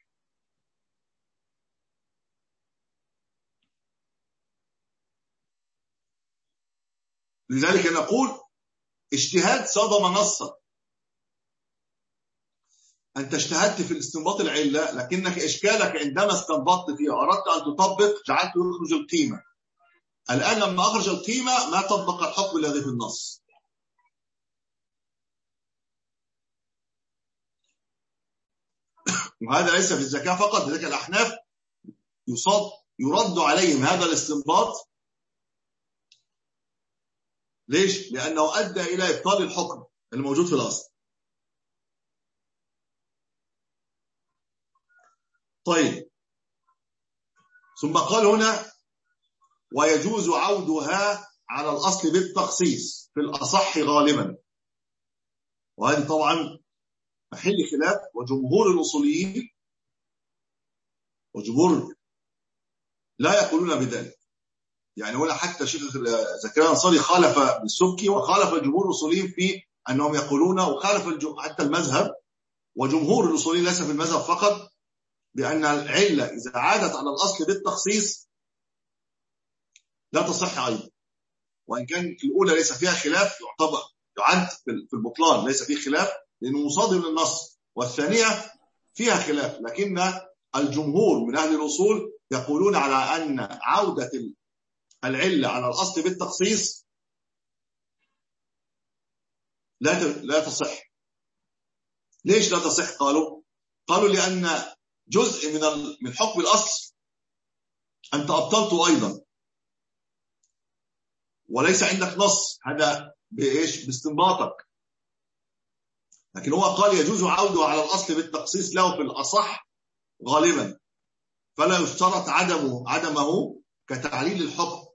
لذلك نقول اجتهاد صادم نصا. أنت اجتهدت في الاستنباط العلة، لكنك إشكالك عندما استنبطت فيها أردت أن تطبق جعلت يخرج القيمة. الآن لما أخرج القيمة ما طبق الحكم الذي في النص. وهذا ليس في الزكاة فقط، لذلك الأحناف يصاد يرد عليهم هذا الاستنباط. ليش؟ لأنه أدى إلى إبطال الحكم الموجود في الأصل. طيب ثم قال هنا ويجوز عودها على الأصل بالتخصيص في الأصح غالبا. وهذه طبعا محل خلاف، وجمهور الأصوليين وجمهور لا يقولون بذلك. يعني هنا حتى شيخ زكريا الأنصاري خالف بالسبكي وخالف جمهور الأصوليين في أنهم يقولون، وخالف حتى المذهب. وجمهور الأصوليين ليس في المذهب فقط، بأن العلة إذا عادت على الأصل بالتخصيص لا تصح أيضا. وإن كان في الأولى ليس فيها خلاف يعتبر يعد في البطلان ليس فيه خلاف لأنه مصادم للنص، والثانية فيها خلاف، لكن الجمهور من أهل الأصول يقولون على أن عودة العلة على الأصل بالتخصيص لا لا تصح. ليش لا تصح؟ قالوا قالوا لأن جزء من من حكم الأصل أنت أبطلته أيضا وليس عندك نص، هذا بإيش؟ باستنباطك. لكن هو قال يجوز عوده على الأصل بالتخصيص له في الأصح غالبا، فلا يشترط عدمه عدمه كتعليل الحكم.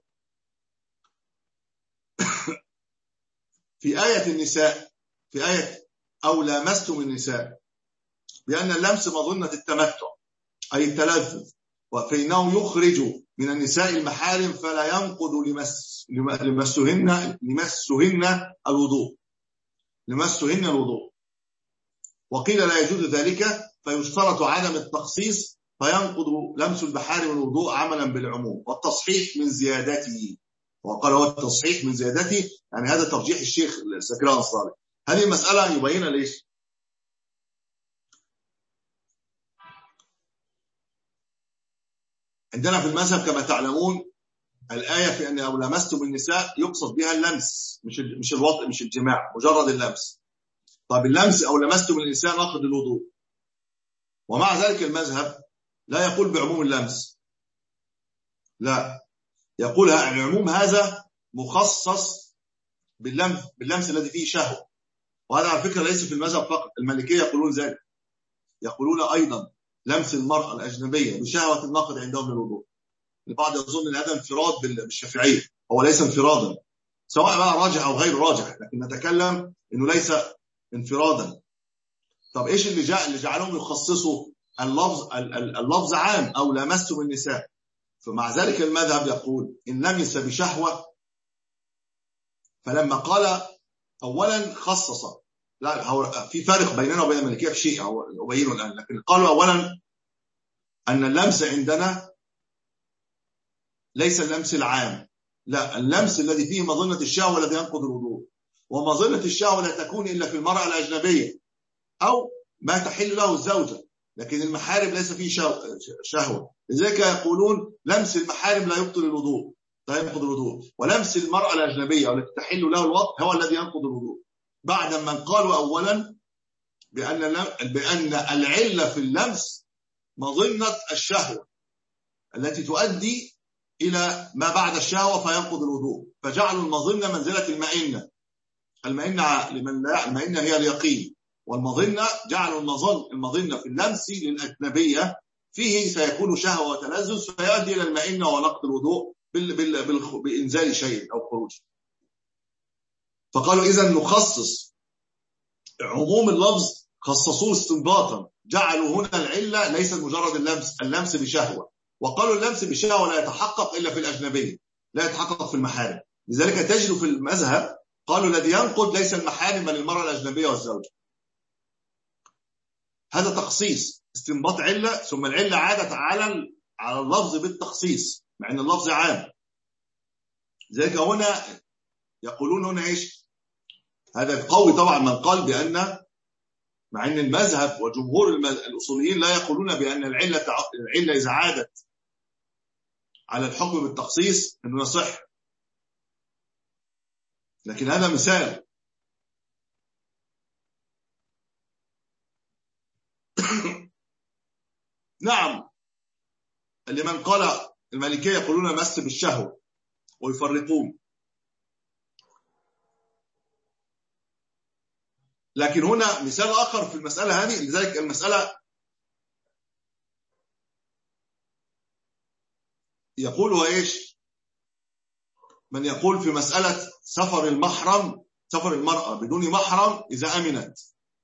في آية النساء، في آية أو لامستم النساء، بأن اللمس مظنة التمتع أي التلذذ، فإنه يخرج من النساء المحارم فلا ينقض لمس لمسهن لمسهن الوضوء لمسهن الوضوء. وقيل لا يجوز ذلك فيشترط عدم التخصيص فينقض لمس المحارم الوضوء عملا بالعموم والتصحيح من زيادته. وقال هو التصحيح من زيادته، يعني هذا ترجيح الشيخ زكريا الأنصاري. هذه المسألة يبينها ليش؟ عندنا في المذهب كما تعلمون الآية في أن أو لمستم النساء يقصد بها اللمس، مش مش الوطء، مش الجماع، مجرد اللمس. طيب اللمس أو لمستم النساء ناقض الوضوء، ومع ذلك المذهب لا يقول بعموم اللمس، لا، يقول العموم هذا مخصص باللمس باللمس الذي فيه شهوة. وهذا على فكرة ليس في المذهب فقط، المالكية يقولون ذلك، يقولون أيضا لمس المرأة الأجنبية بشهوة الناقض عندهم للوضوء. البعض يظن أن هذا انفراد بالشافعية، هو ليس انفرادا سواء بقى راجح أو غير راجح، لكن نتكلم أنه ليس انفرادا. طب إيش اللي جاء اللي جعلهم يخصصوا اللفظ اللفظ عام أو لمستم النساء؟ فمع ذلك المذهب يقول إن لمس بشهوة، فلما قال أولا خصص، لا هو في فرق بيننا وبين المالكية في شيء أبينه الآن، لكن قالوا أولا أن اللمس عندنا ليس اللمس العام، لا، اللمس الذي فيه مظنة الشهوة الذي ينقض الوضوء، ومظنة الشهوة لا تكون إلا في المرأة الأجنبية أو ما تحل له الزوجة، لكن المحارم ليس فيه شهوة. لذلك يقولون لمس المحارم لا يبطل الوضوء، لا ينقض الوضوء، ولمس المرأة الأجنبية والتي تحل له الوطء هو الذي ينقض الوضوء. بعد من قالوا أولا بأن بأن العلة في اللمس مظنة الشهوة التي تؤدي إلى ما بعد الشهوة فينقض الوضوء، فجعلوا المظنة منزلة المئنة. المئنة لمن لا المئنة هي اليقين، والمظنة جعلوا المظن المظنة في اللمس للأجنبية فيه سيكون شهوة وتلذذ فيؤدي إلى المئنة ونقض الوضوء بال بال بال بإنزال شيء أو خروج. فقالوا إذا نخصص عموم اللفظ، خصصوه استنباطا، جعلوا هنا العلة ليس مجرد اللمس اللمس بشهوة، وقالوا اللمس بشهوة لا يتحقق إلا في الأجنبية، لا يتحقق في المحارم. لذلك تجد في المذهب قالوا الذي ينقض ليس المحارم بل المرأة الأجنبية والزوجة. هذا تخصيص استنباط علة، ثم العلة عادت على على اللفظ بالتخصيص مع ان اللفظ عام. لذلك هنا يقولون هنا ايش؟ هذا قوي طبعا من قال بان، مع ان المذهب وجمهور الاصوليين لا يقولون بان العله العله اذا عادت على الحكم بالتخصيص انه يصح، لكن هذا مثال. نعم، لمن قال المالكية يقولون مس بالشهوة ويفرقون، لكن هنا مثال آخر في المسألة هذه. لذلك المسألة يقولها إيش؟ من يقول في مسألة سفر المحرم، سفر المرأة بدون محرم إذا أمنت،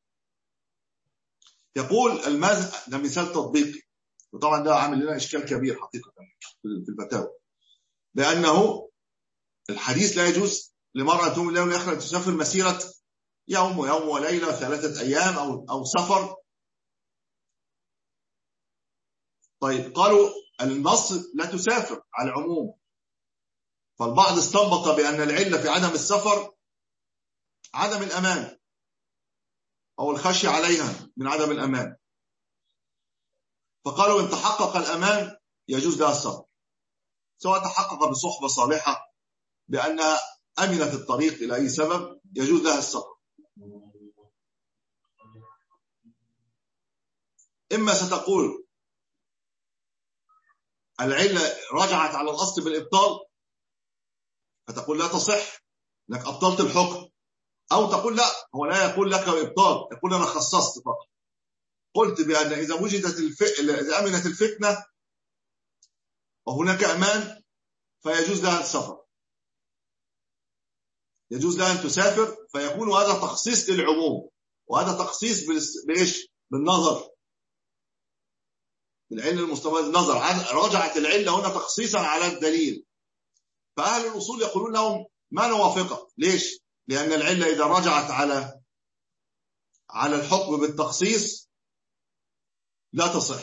يقول المذهب، ده مثال تطبيقي، وطبعا ده عامل لنا إشكال كبير حقيقة في الفتاوى، لأنه الحديث لا يجوز لمرأة تؤمن بالله واليوم الآخر أن تسافر مسيرة يوم ويوم وليلة ثلاثة أيام أو أو سفر. طيب قالوا النص لا تسافر على العموم، فالبعض استنبط بأن العلة في عدم السفر عدم الأمان أو الخشية عليها من عدم الأمان، فقالوا إن تحقق الأمان يجوز لها السفر، سواء تحقق بصحبة صالحة بأنها أمنت الطريق إلى أي سبب يجوز لها السفر. إما ستقول العلة رجعت على الأصل بالإبطال فتقول لا تصح لك أبطلت الحكم، أو تقول لا، هو لا يقول لك الإبطال، يقول أنا خصصت فقط، قلت بأن إذا وجدت الف... إذا أمنت الفتنة وهناك أمان فيجوز لها السفر، يجوز لها أن تسافر، فيكون هذا تخصيص للعموم، وهذا تخصيص بإيش؟ بالنظر، بالعلة المستمد النظر، رجعت العلة هنا تخصيصا على الدليل. فأهل الأصول يقولون لهم ما نوافقه، ليش؟ لأن العلة إذا رجعت على على الحكم بالتخصيص لا تصح،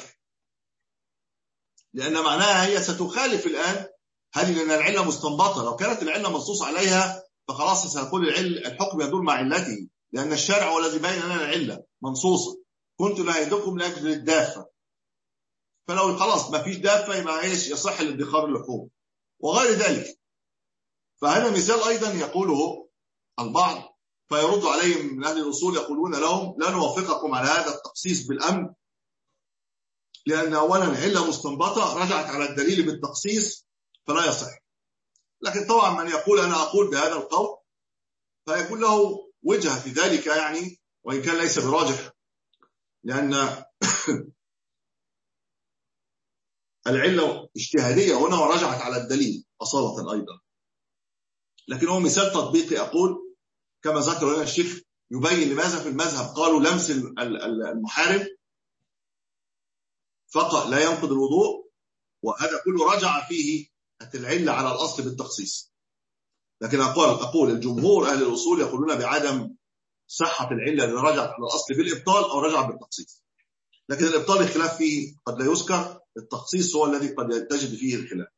لأن معناها هي ستخالف الآن هذه، لأن العلة مستنبطة، لو كانت العلة منصوص عليها فخلاص سنقول الحكم يدور مع علته، لأن الشرع هو الذي بين لنا العلة منصوصة، كنت نهيتكم لأجل الدافة، فلو خلاص ما فيش دافة يبقى ايش؟ يصح الادخار اللحوم وغير ذلك. فهذا مثال أيضا يقوله البعض فيرد عليهم من أهل الأصول، يقولون لهم لا نوافقكم على هذا التخصيص بالأمن، لأن أولا علة مستنبطة رجعت على الدليل بالتخصيص فلا يصح. لكن طبعا من يقول أنا أقول بهذا القول فيكون له وجهة في ذلك يعني، وإن كان ليس براجح، لأن العلة اجتهادية هنا ورجعت على الدليل أصالة أيضا، لكن هو مثال تطبيقي أقول كما ذكر لنا الشيخ يبين لماذا في المذهب قالوا لمس المحارم فقط لا ينقض الوضوء، وهذا كله رجع فيه العلة على الأصل بالتخصيص. لكن أقول, أقول الجمهور أهل الأصول يقولون بعدم صحة العلة اللي رجعت على الأصل بالإبطال أو رجعت بالتخصيص، لكن الإبطال الخلاف فيه قد لا يذكر، التخصيص هو الذي قد تجد فيه الخلاف.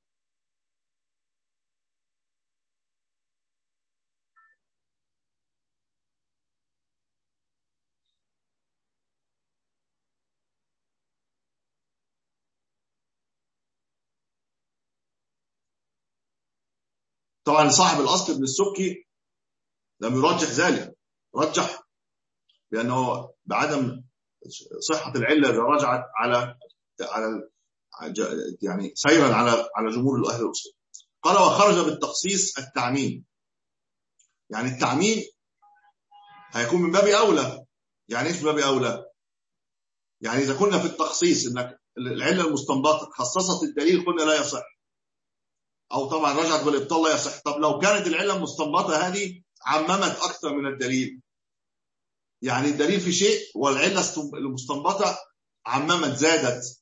طبعا صاحب الأصل ابن السبكي لم يرجح ذلك، رجح بأنه بعدم صحة العلة اللي رجعت على على يعني سيرا على على جمهور الأهل الأصول. قال وخرج بالتخصيص التعميم، يعني التعميم هيكون من باب أولى. يعني ايش من باب أولى؟ يعني إذا كنا في التخصيص إنك العلة المستنبطة خصصت الدليل قلنا لا يصح، أو طبعا رجعت بالإبطال لا يصح. طب لو كانت العلة المستنبطة هذه عممت أكثر من الدليل، يعني الدليل في شيء والعلة المستنبطة عممت زادت،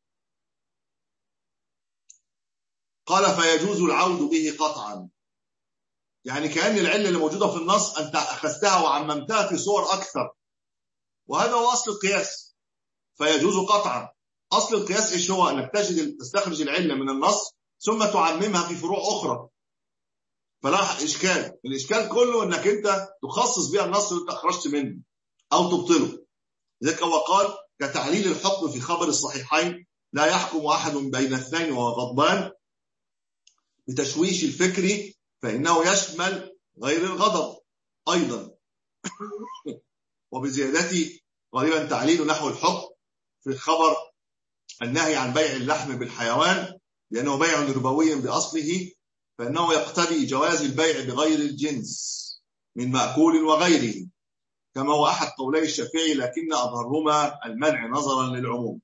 قال فيجوز العود به قطعا. يعني كأن العلة اللي موجودة في النص أنت أخذتها وعممتها في صور أكثر، وهذا هو أصل القياس، فيجوز قطعا. أصل القياس إيش هو؟ أنك تجد تستخرج العلة من النص ثم تعممها في فروع أخرى، فلا إشكال. الإشكال كله أنك أنت تخصص بها النص اللي أنت أخرجت منه أو تبطله. لذلك هو قال كتعليل الحكم في خبر الصحيحين لا يحكم أحد بين اثنين وهو غضبان بتشويش الفكر فإنه يشمل غير الغضب أيضا. وبزيادته غالبا تعليل نحو الحكم في الخبر النهي عن بيع اللحم بالحيوان لأنه بيع ربوي بأصله، فإنه يقتضي جواز البيع بغير الجنس من مأكول وغيره، كما هو أحد قولي الشافعي لكن أظهرهما المنع نظرا للعموم.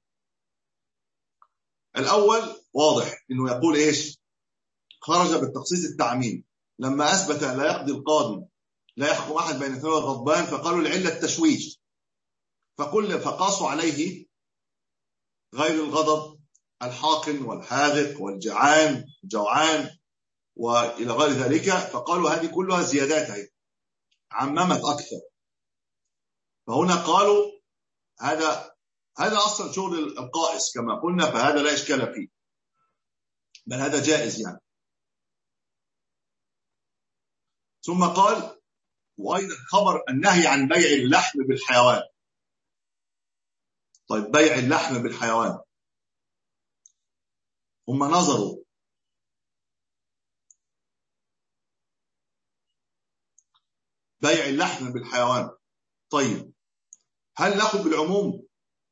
الأول واضح إنه يقول إيش؟ خرج بالتخصيص التعميم لما أثبت لا يقضي القاضي لا يحكم أحد بين اثنين غضبان، فقالوا العلة التشويش، فكل فقاسوا عليه غير الغضب الحاقن والحاذق والجعان جوعان وإلى غير ذلك، فقالوا هذه كلها زيادات هي عممت أكثر. فهنا قالوا هذا هذا أصلا شغل القائس كما قلنا، فهذا لا إشكال فيه بل هذا جائز يعني. ثم قال وأيضا خبر النهي عن بيع اللحم بالحيوان. طيب بيع اللحم بالحيوان هم نظروا بيع اللحم بالحيوان، طيب هل نأخذ بالعموم؟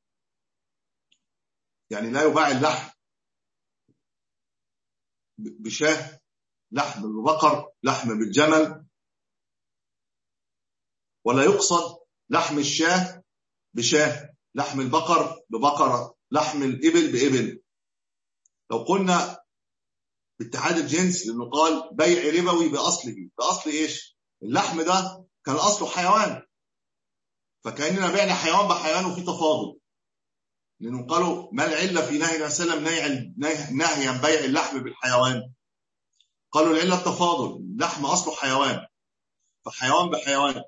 يعني لا يباع اللحم بشاه، لحم بالبقر، لحم بالجمل، ولا يقصد لحم الشاه بشاه، لحم البقر ببقرة، لحم الإبل بإبل؟ لو قلنا باتحاد الجنس لأنه قال بيع ربوي بأصله، بأصل إيش؟ اللحم ده كان أصله حيوان، فكأننا بعنا حيوان بحيوان وفي تفاضل، لأنه قالوا ما العلة في نهي النبي صلى الله عليه وسلم نهي عن بيع اللحم بالحيوان؟ قالوا العلة التفاضل، اللحم أصله حيوان فحيوان بحيوان،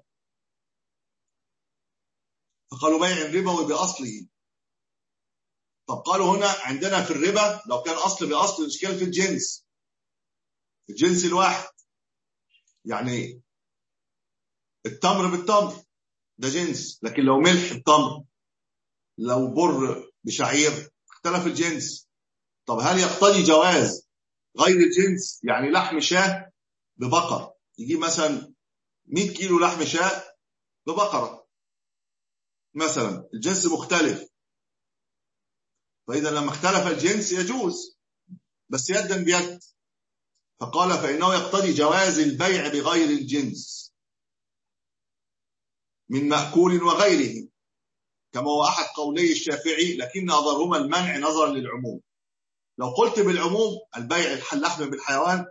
فقالوا بيع الربوي بأصله. طب قالوا هنا عندنا في الربا لو كان أصل بأصل الإشكال في الجنس، الجنس الواحد، يعني التمر بالتمر ده جنس، لكن لو ملح التمر، لو بر بشعير اختلف الجنس. طب هل يقتضي جواز غير الجنس؟ يعني لحم شاه ببقر، يجيب مثلا مئة كيلو لحم شاه ببقرة مثلا، الجنس مختلف، فإذا لما اختلف الجنس يجوز بس يدا بيد. فقال فإنه يقتضي جواز البيع بغير الجنس من مأكول وغيره، كما هو أحد قولي الشافعي، لكن أظهرهما المنع نظرا للعموم. لو قلت بالعموم البيع اللحم بالحيوان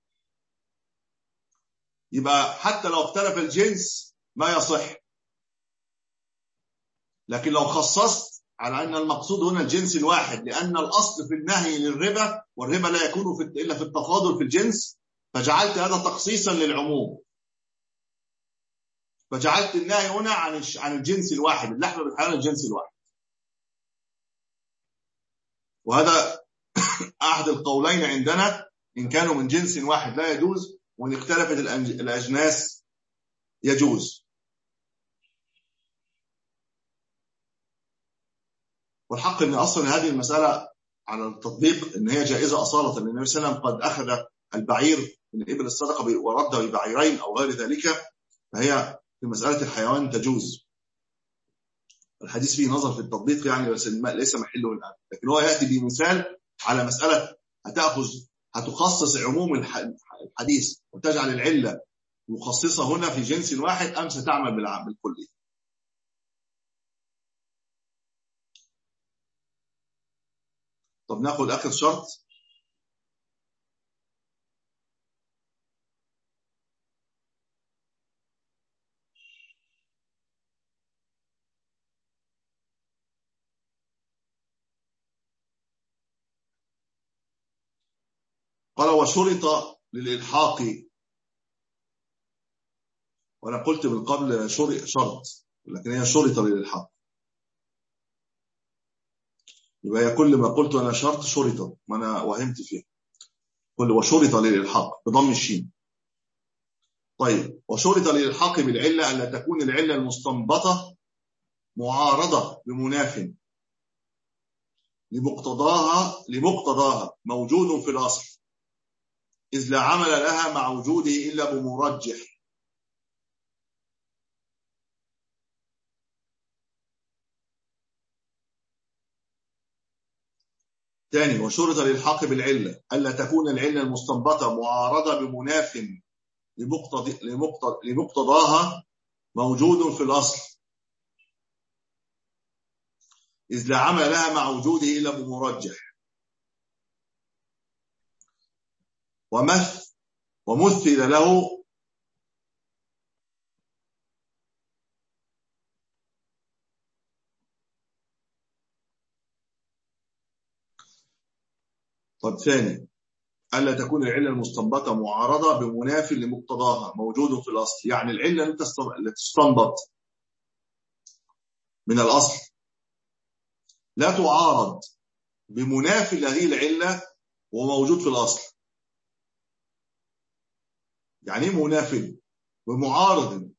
يبقى حتى لو اختلف الجنس ما يصح، لكن لو خصصت على أن المقصود هنا الجنس الواحد، لأن الأصل في النهي للربا، والربا لا يكون في إلا في التفاضل في الجنس، فجعلت هذا تخصيصا للعموم، فجعلت النهي هنا عن عن الجنس الواحد، اللحم بالحيوان الجنس الواحد. وهذا أحد القولين عندنا، إن كانوا من جنس واحد لا يجوز، وإن اختلفت الأجناس يجوز. والحق أن أصلا هذه المسألة على التطبيق أن هي جائزة أصالة، لأن النبي صلى الله عليه وسلم قد أخذ البعير من إبل الصدقة ورده ببعيرين أو غير ذلك، فهي في مسألة الحيوان تجوز. الحديث فيه نظر في التطبيق يعني، بس ليس محله الآن، لكن هو يأتي بمثال على مسألة هتأخذ هتخصص عموم الحديث وتجعل العلة مخصصة هنا في جنس واحد، أم ستعمل بالكلي. طب ناخد آخر شرط. قال وشرط للإلحاق، وأنا قلت من قبل شرط، لكن هي شرط للإلحاق، يبقى كل ما قلت أنا شرط شرط، ما أنا وهمت فيه. كل وشرط للإلحاق بضم الشين. طيب وشرط للإلحاق بالعلة ألا تكون العلة المستنبطة معارضة بمناف لمقتضاها لمقتضاها موجود في الأصل، إذ لا عمل لها مع وجوده إلا بمرجح. ثاني وشرط للحق بالعلة ألا تكون العلة المستنبطة معارضة بمناف لمقتضاها موجود في الأصل، إذ لا عمل لها مع وجوده إلا بمرجح. ومثل ومثل له طب ثاني ألا تكون العلة المستنبطة معارضة بمناف لمقتضاها موجود في الأصل، يعني العلة اللي تستنبط من الأصل لا تعارض بمناف هذه العلة وموجود في الأصل. يعني ايه مناف ومعارض؟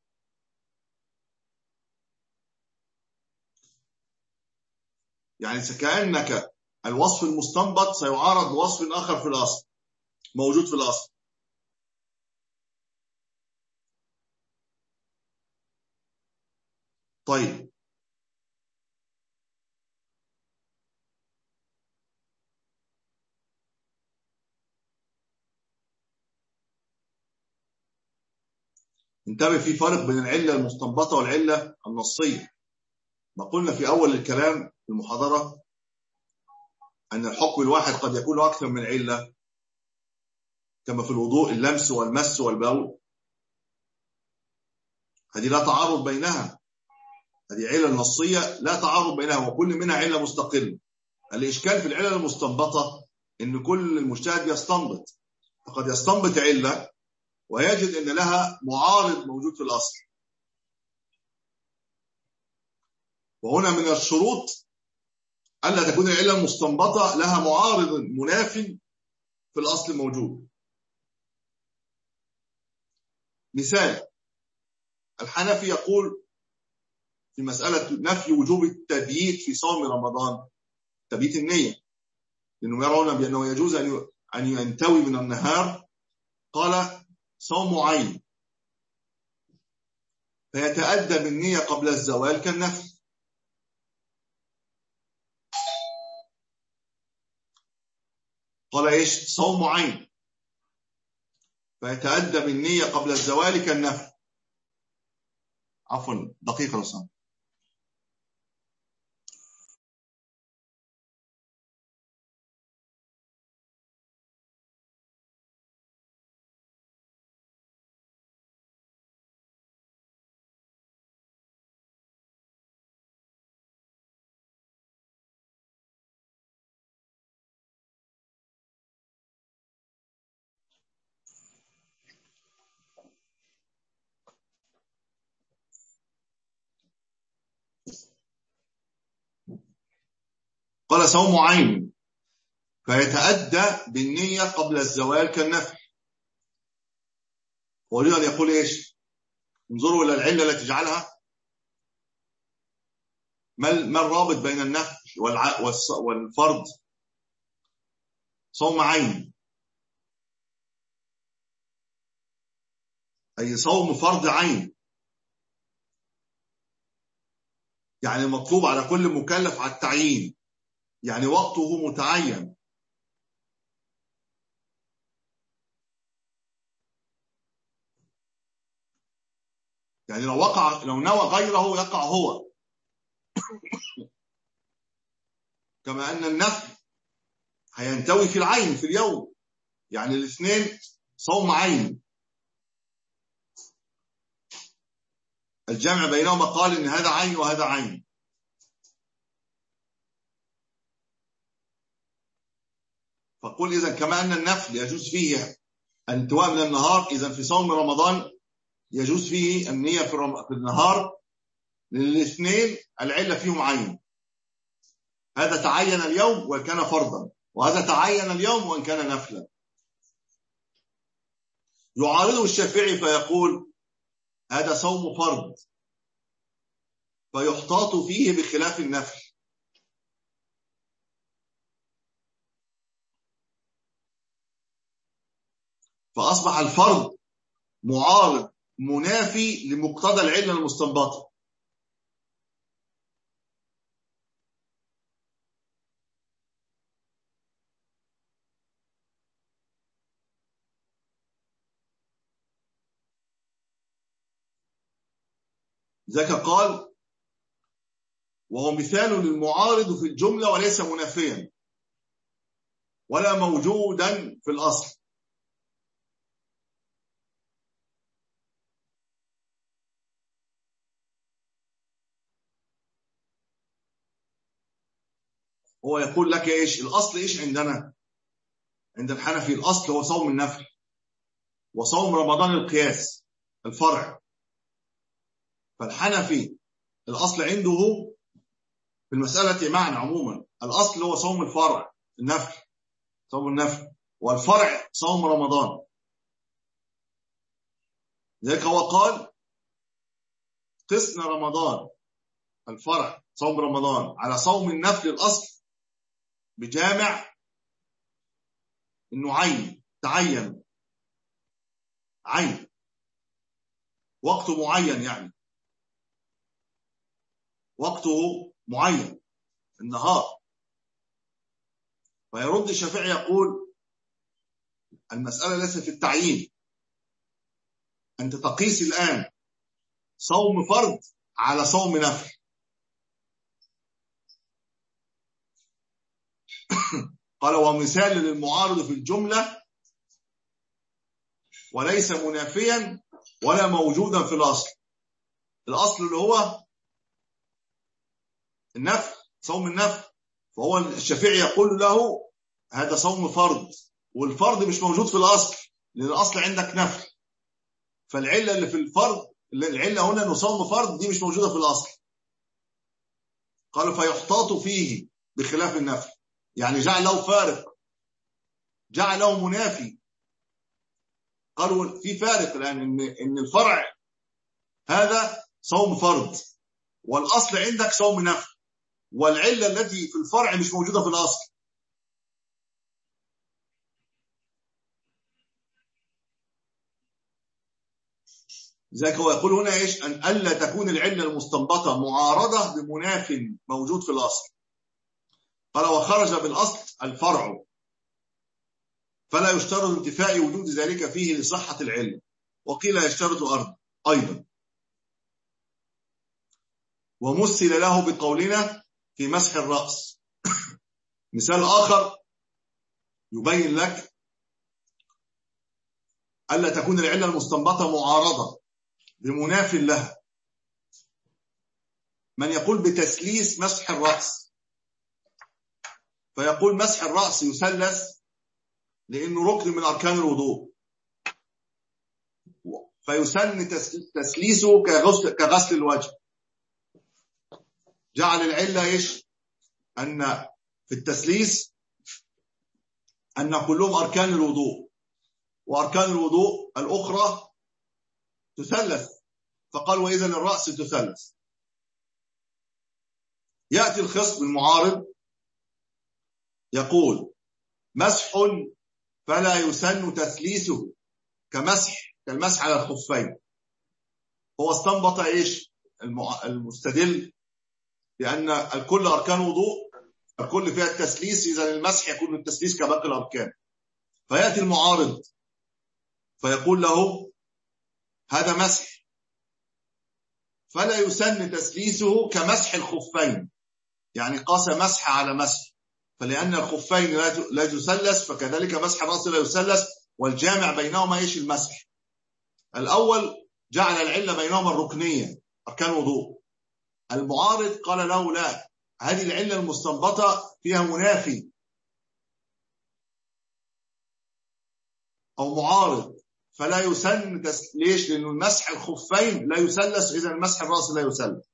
يعني كأنك الوصف المستنبط سيعارض بوصف آخر في الأصل موجود في الأصل. طيب انتبه، في فرق بين العلة المستنبطة والعلة النصية. ما قلنا في أول الكلام في المحاضرة أن الحكم الواحد قد يكون أكثر من علة، كما في الوضوء اللمس والمس والبول، هذه لا تعارض بينها، هذه علة نصية لا تعارض بينها، وكل منها علة مستقلة. الإشكال في العلة المستنبطة إن كل المجتهد يستنبط، فقد يستنبط علة ويجد أن لها معارض موجود في الأصل. وهنا من الشروط ألا تكون العلة المستنبطة لها معارض منافي في الأصل موجود. مثال، الحنفي يقول في مسألة نفي وجوب التبييت في صوم رمضان، تبييت النية، لأنهم يرون بأنه يجوز أن ينتوي من النهار، قال صوم عين، فيتأدى بالنية قبل الزوال كالنفي. قال إيش؟ صوم عين فيتأدى بالنية قبل الزوال كالنفي. عفوا دقيقة لصام. قال صوم عين فيتأدى بالنية قبل الزوال كالنفل. ويريد أن يقول إيش؟ انظروا إلى العلة التي تجعلها. ما الرابط بين النفل والفرض؟ صوم عين، أي صوم فرض عين، يعني مطلوب على كل مكلف على التعيين، يعني وقته متعين. يعني لو وقع لو نوى غيره يقع هو. كما أن النفل هينتوي في العين في اليوم، يعني الاثنين صوم عين. الجمع بينهما قال إن هذا عين وهذا عين. فقل إذا كما أن النفل يجوز فيه الانتواء من النهار، إذا في صوم رمضان يجوز فيه النية في النهار، للاثنين العلة فيهم عين. هذا تعين اليوم وإن كان فرضا، وهذا تعين اليوم وإن كان نفلا. يعارضه الشافعي فيقول هذا صوم فرض فيحتاط فيه بخلاف النفل. فأصبح الفرض معارض منافي لمقتضى العلة المستنبطة. ذاك قال وهو مثال للمعارض في الجملة وليس منافيا ولا موجودا في الأصل. هو يقول لك إيش الأصل؟ إيش عندنا عند الحنفي؟ الأصل هو صوم النفل وصوم رمضان القياس الفرع. فالحنفي الأصل عنده في المسألة معنى عموما، الأصل هو صوم الفرع النفل، صوم النفل، والفرع صوم رمضان. ذلك هو قال قسنا رمضان الفرع صوم رمضان على صوم النفل الأصل بجامع إنه عين، تعين عين وقت معين، يعني وقته معين النهار. فيرد الشافعي يقول المسألة ليست في التعيين، أنت تقيس الآن صوم فرض على صوم نفل. قال ومثال للمعارض في الجملة وليس منافيا ولا موجودا في الأصل. الأصل اللي هو النفل، صوم النفل. فهو الشافعي يقول له هذا صوم فرض، والفرض مش موجود في الأصل لأن الأصل عندك نفل. فالعلة اللي في الفرض، العلة هنا أنه صوم فرض، دي مش موجودة في الأصل. قالوا فيحتاط فيه بخلاف النفل، يعني جعل له فارق، جعل له منافي. قالوا في فارق الآن إن, إن الفرع هذا صوم فرض والأصل عندك صوم نفل، والعلة التي في الفرع مش موجودة في الأصل. ذلك هو يقول هنا إيش؟ أن ألا تكون العلة المستنبطة معارضة بمناف موجود في الأصل. قال وخرج بالأصل الفرع فلا يشترط انتفاء وجود ذلك فيه لصحة العلة، وقيل يشترط أرض أيضا. ومثل له بقولنا في مسح الرأس. مثال آخر يبين لك ألا تكون العلة المستنبطة معارضة بمناف لها. من يقول بتسليس مسح الرأس فيقول مسح الرأس يسلس لأنه ركن من أركان الوضوء، فيسن تسليسه كغسل, كغسل الوجه. جعل العلة إيش؟ أن في التسليس أن كلهم أركان الوضوء، وأركان الوضوء الأخرى تثلث، فقال وإذن الرأس تثلث. يأتي الخصم المعارض يقول مسح فلا يسن تثليثه كمسح كالمسح على الخفين. هو استنبط ايش المستدل؟ لأن الكل أركان وضوء، الكل فيها التسليس، إذا المسح يكون التسليس كباقي الأركان. فيأتي المعارض فيقول له هذا مسح فلا يسن تسليسه كمسح الخفين، يعني قاس مسح على مسح، فلأن الخفين لا يسلس فكذلك مسح الرأس لا يسلس، والجامع بينهما ايش؟ المسح. الأول جعل العلة بينهما الركنية أركان وضوء، المعارض قال له لا، هذه العلة المستنبطة فيها منافي أو معارض، فلا يسن تس... ليش؟ لأنه المسح الخفين لا يسلس، إذا المسح الرأس لا يسلس.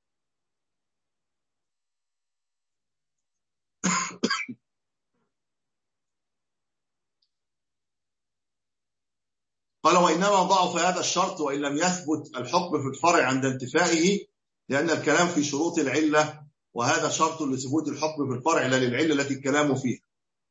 قال وإنما ضعف هذا الشرط وإن لم يثبت الحكم في الفرع عند انتفائه، لأن الكلام في شروط العلة، وهذا شرط لثبوت الحكم في الفرع لا للعلة التي الكلام فيها.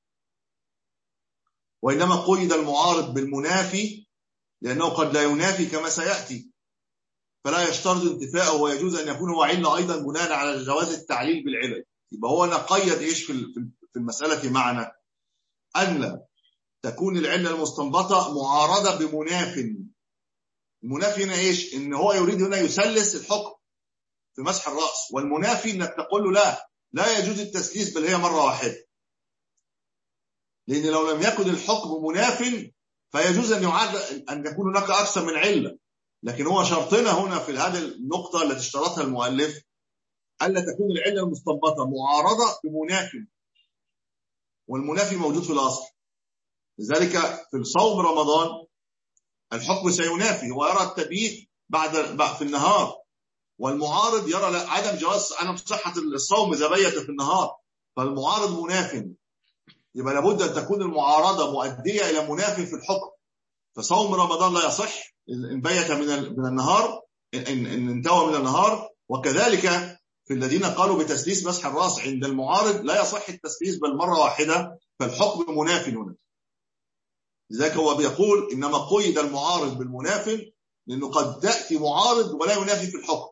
وإنما قيد المعارض بالمنافي لأنه قد لا ينافي كما سيأتي، فلا يشترط انتفاءه، ويجوز أن يكون هو علة أيضا بناء على جواز التعليل بالعلل. يبقى هو نقيد إيش في المسألة معنا؟ أن تكون العلة المستنبطة معارضة بمناف. المنافي هنا إيش؟ إن هو يريد هنا يسلس الحكم في مسح الرأس، والمنافي إنك تقول له لا لا يجوز التسليس بل هي مرة واحدة، لأن لو لم يكن الحكم مناف فيجوز أن يعاد أن يكون هناك أكثر من علة. لكن هو شرطنا هنا في هذه النقطة التي اشترطها المؤلف ألا تكون العلة المستنبطة معارضة بمناف، والمنافي موجود في الأصل. لذلك في صوم رمضان الحكم سينافي، هو يرى التبييت بعد في النهار، والمعارض يرى عدم جواز عدم صحة الصوم إذا بيت في النهار، فالمعارض مناف. يبقى لابد أن تكون المعارضة مؤدية إلى مناف في الحكم، فصوم رمضان لا يصح إن بيت من النهار، إن انتوى من النهار. وكذلك في الذين قالوا بتسليس مسح الرأس عند المعارض لا يصح التسليس بل مرة واحدة، فالحكم مناف هنا. لذلك هو بيقول إنما قيد المعارض بالمناف لأنه قد تأتي معارض ولا ينافي في الحكم،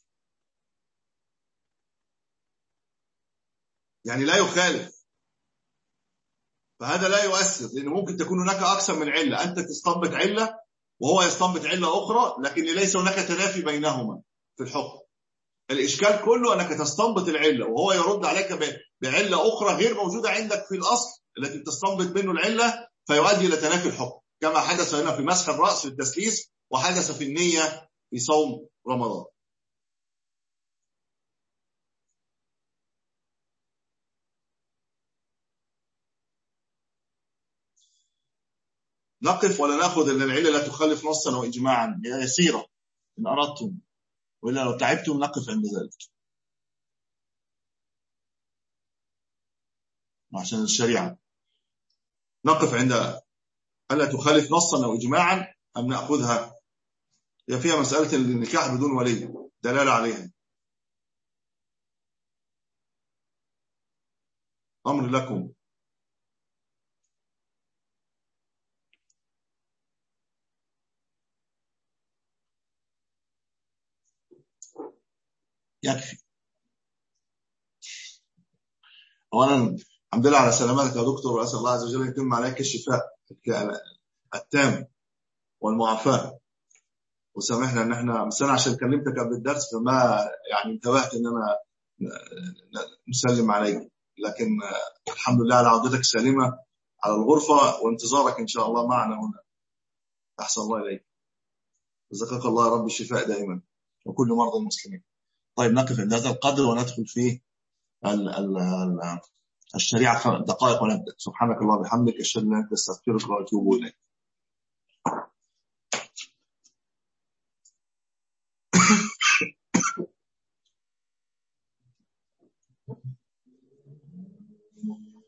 يعني لا يخالف، فهذا لا يؤثر، لأنه ممكن تكون هناك أكثر من علة، أنت تستنبط علة وهو يستنبط علة أخرى، لكن ليس هناك تنافي بينهما في الحكم. الإشكال كله أنك تستنبط العلة وهو يرد عليك بعلة أخرى غير موجودة عندك في الأصل التي تستنبط منه العلة، فيؤدي إلى تنافي الحكم، كما حدث هنا في مسح الرأس في التسليس، وحدث في النية في صوم رمضان. نقف ولا نأخذ أن العلة لا تخالف نصا وإجماعا؟ هي يسيرة إن أردتم، وإلا لو تعبتم نقف عند ذلك عشان الشريعة. نقف عند ألا تخالف نصا أو إجماعا أم نأخذها؟ هي فيها مسألة النكاح بدون ولي دلالة عليها. أمر لكم. يكفي. أولا الحمد لله على سلامتك يا دكتور، وأسأل الله عز وجل أن يتم عليك الشفاء التام والمعافاة. وسامحنا ان احنا بس انا عشان كلمتك قبل الدرس فما يعني انتبهت ان انا نسلم عليك، لكن الحمد لله على عودتك سالمة على الغرفة، وانتظارك ان شاء الله معنا هنا. احسن الله اليك، جزاك الله يا رب الشفاء دائما وكل مرضى المسلمين. طيب نقف عند هذا القدر وندخل في ال ال ال الشريعة دقائق ونبدأ. سبحانك الله وبحمدك، اشهد ان لا اله الا انت، استغفرك واتوب اليك.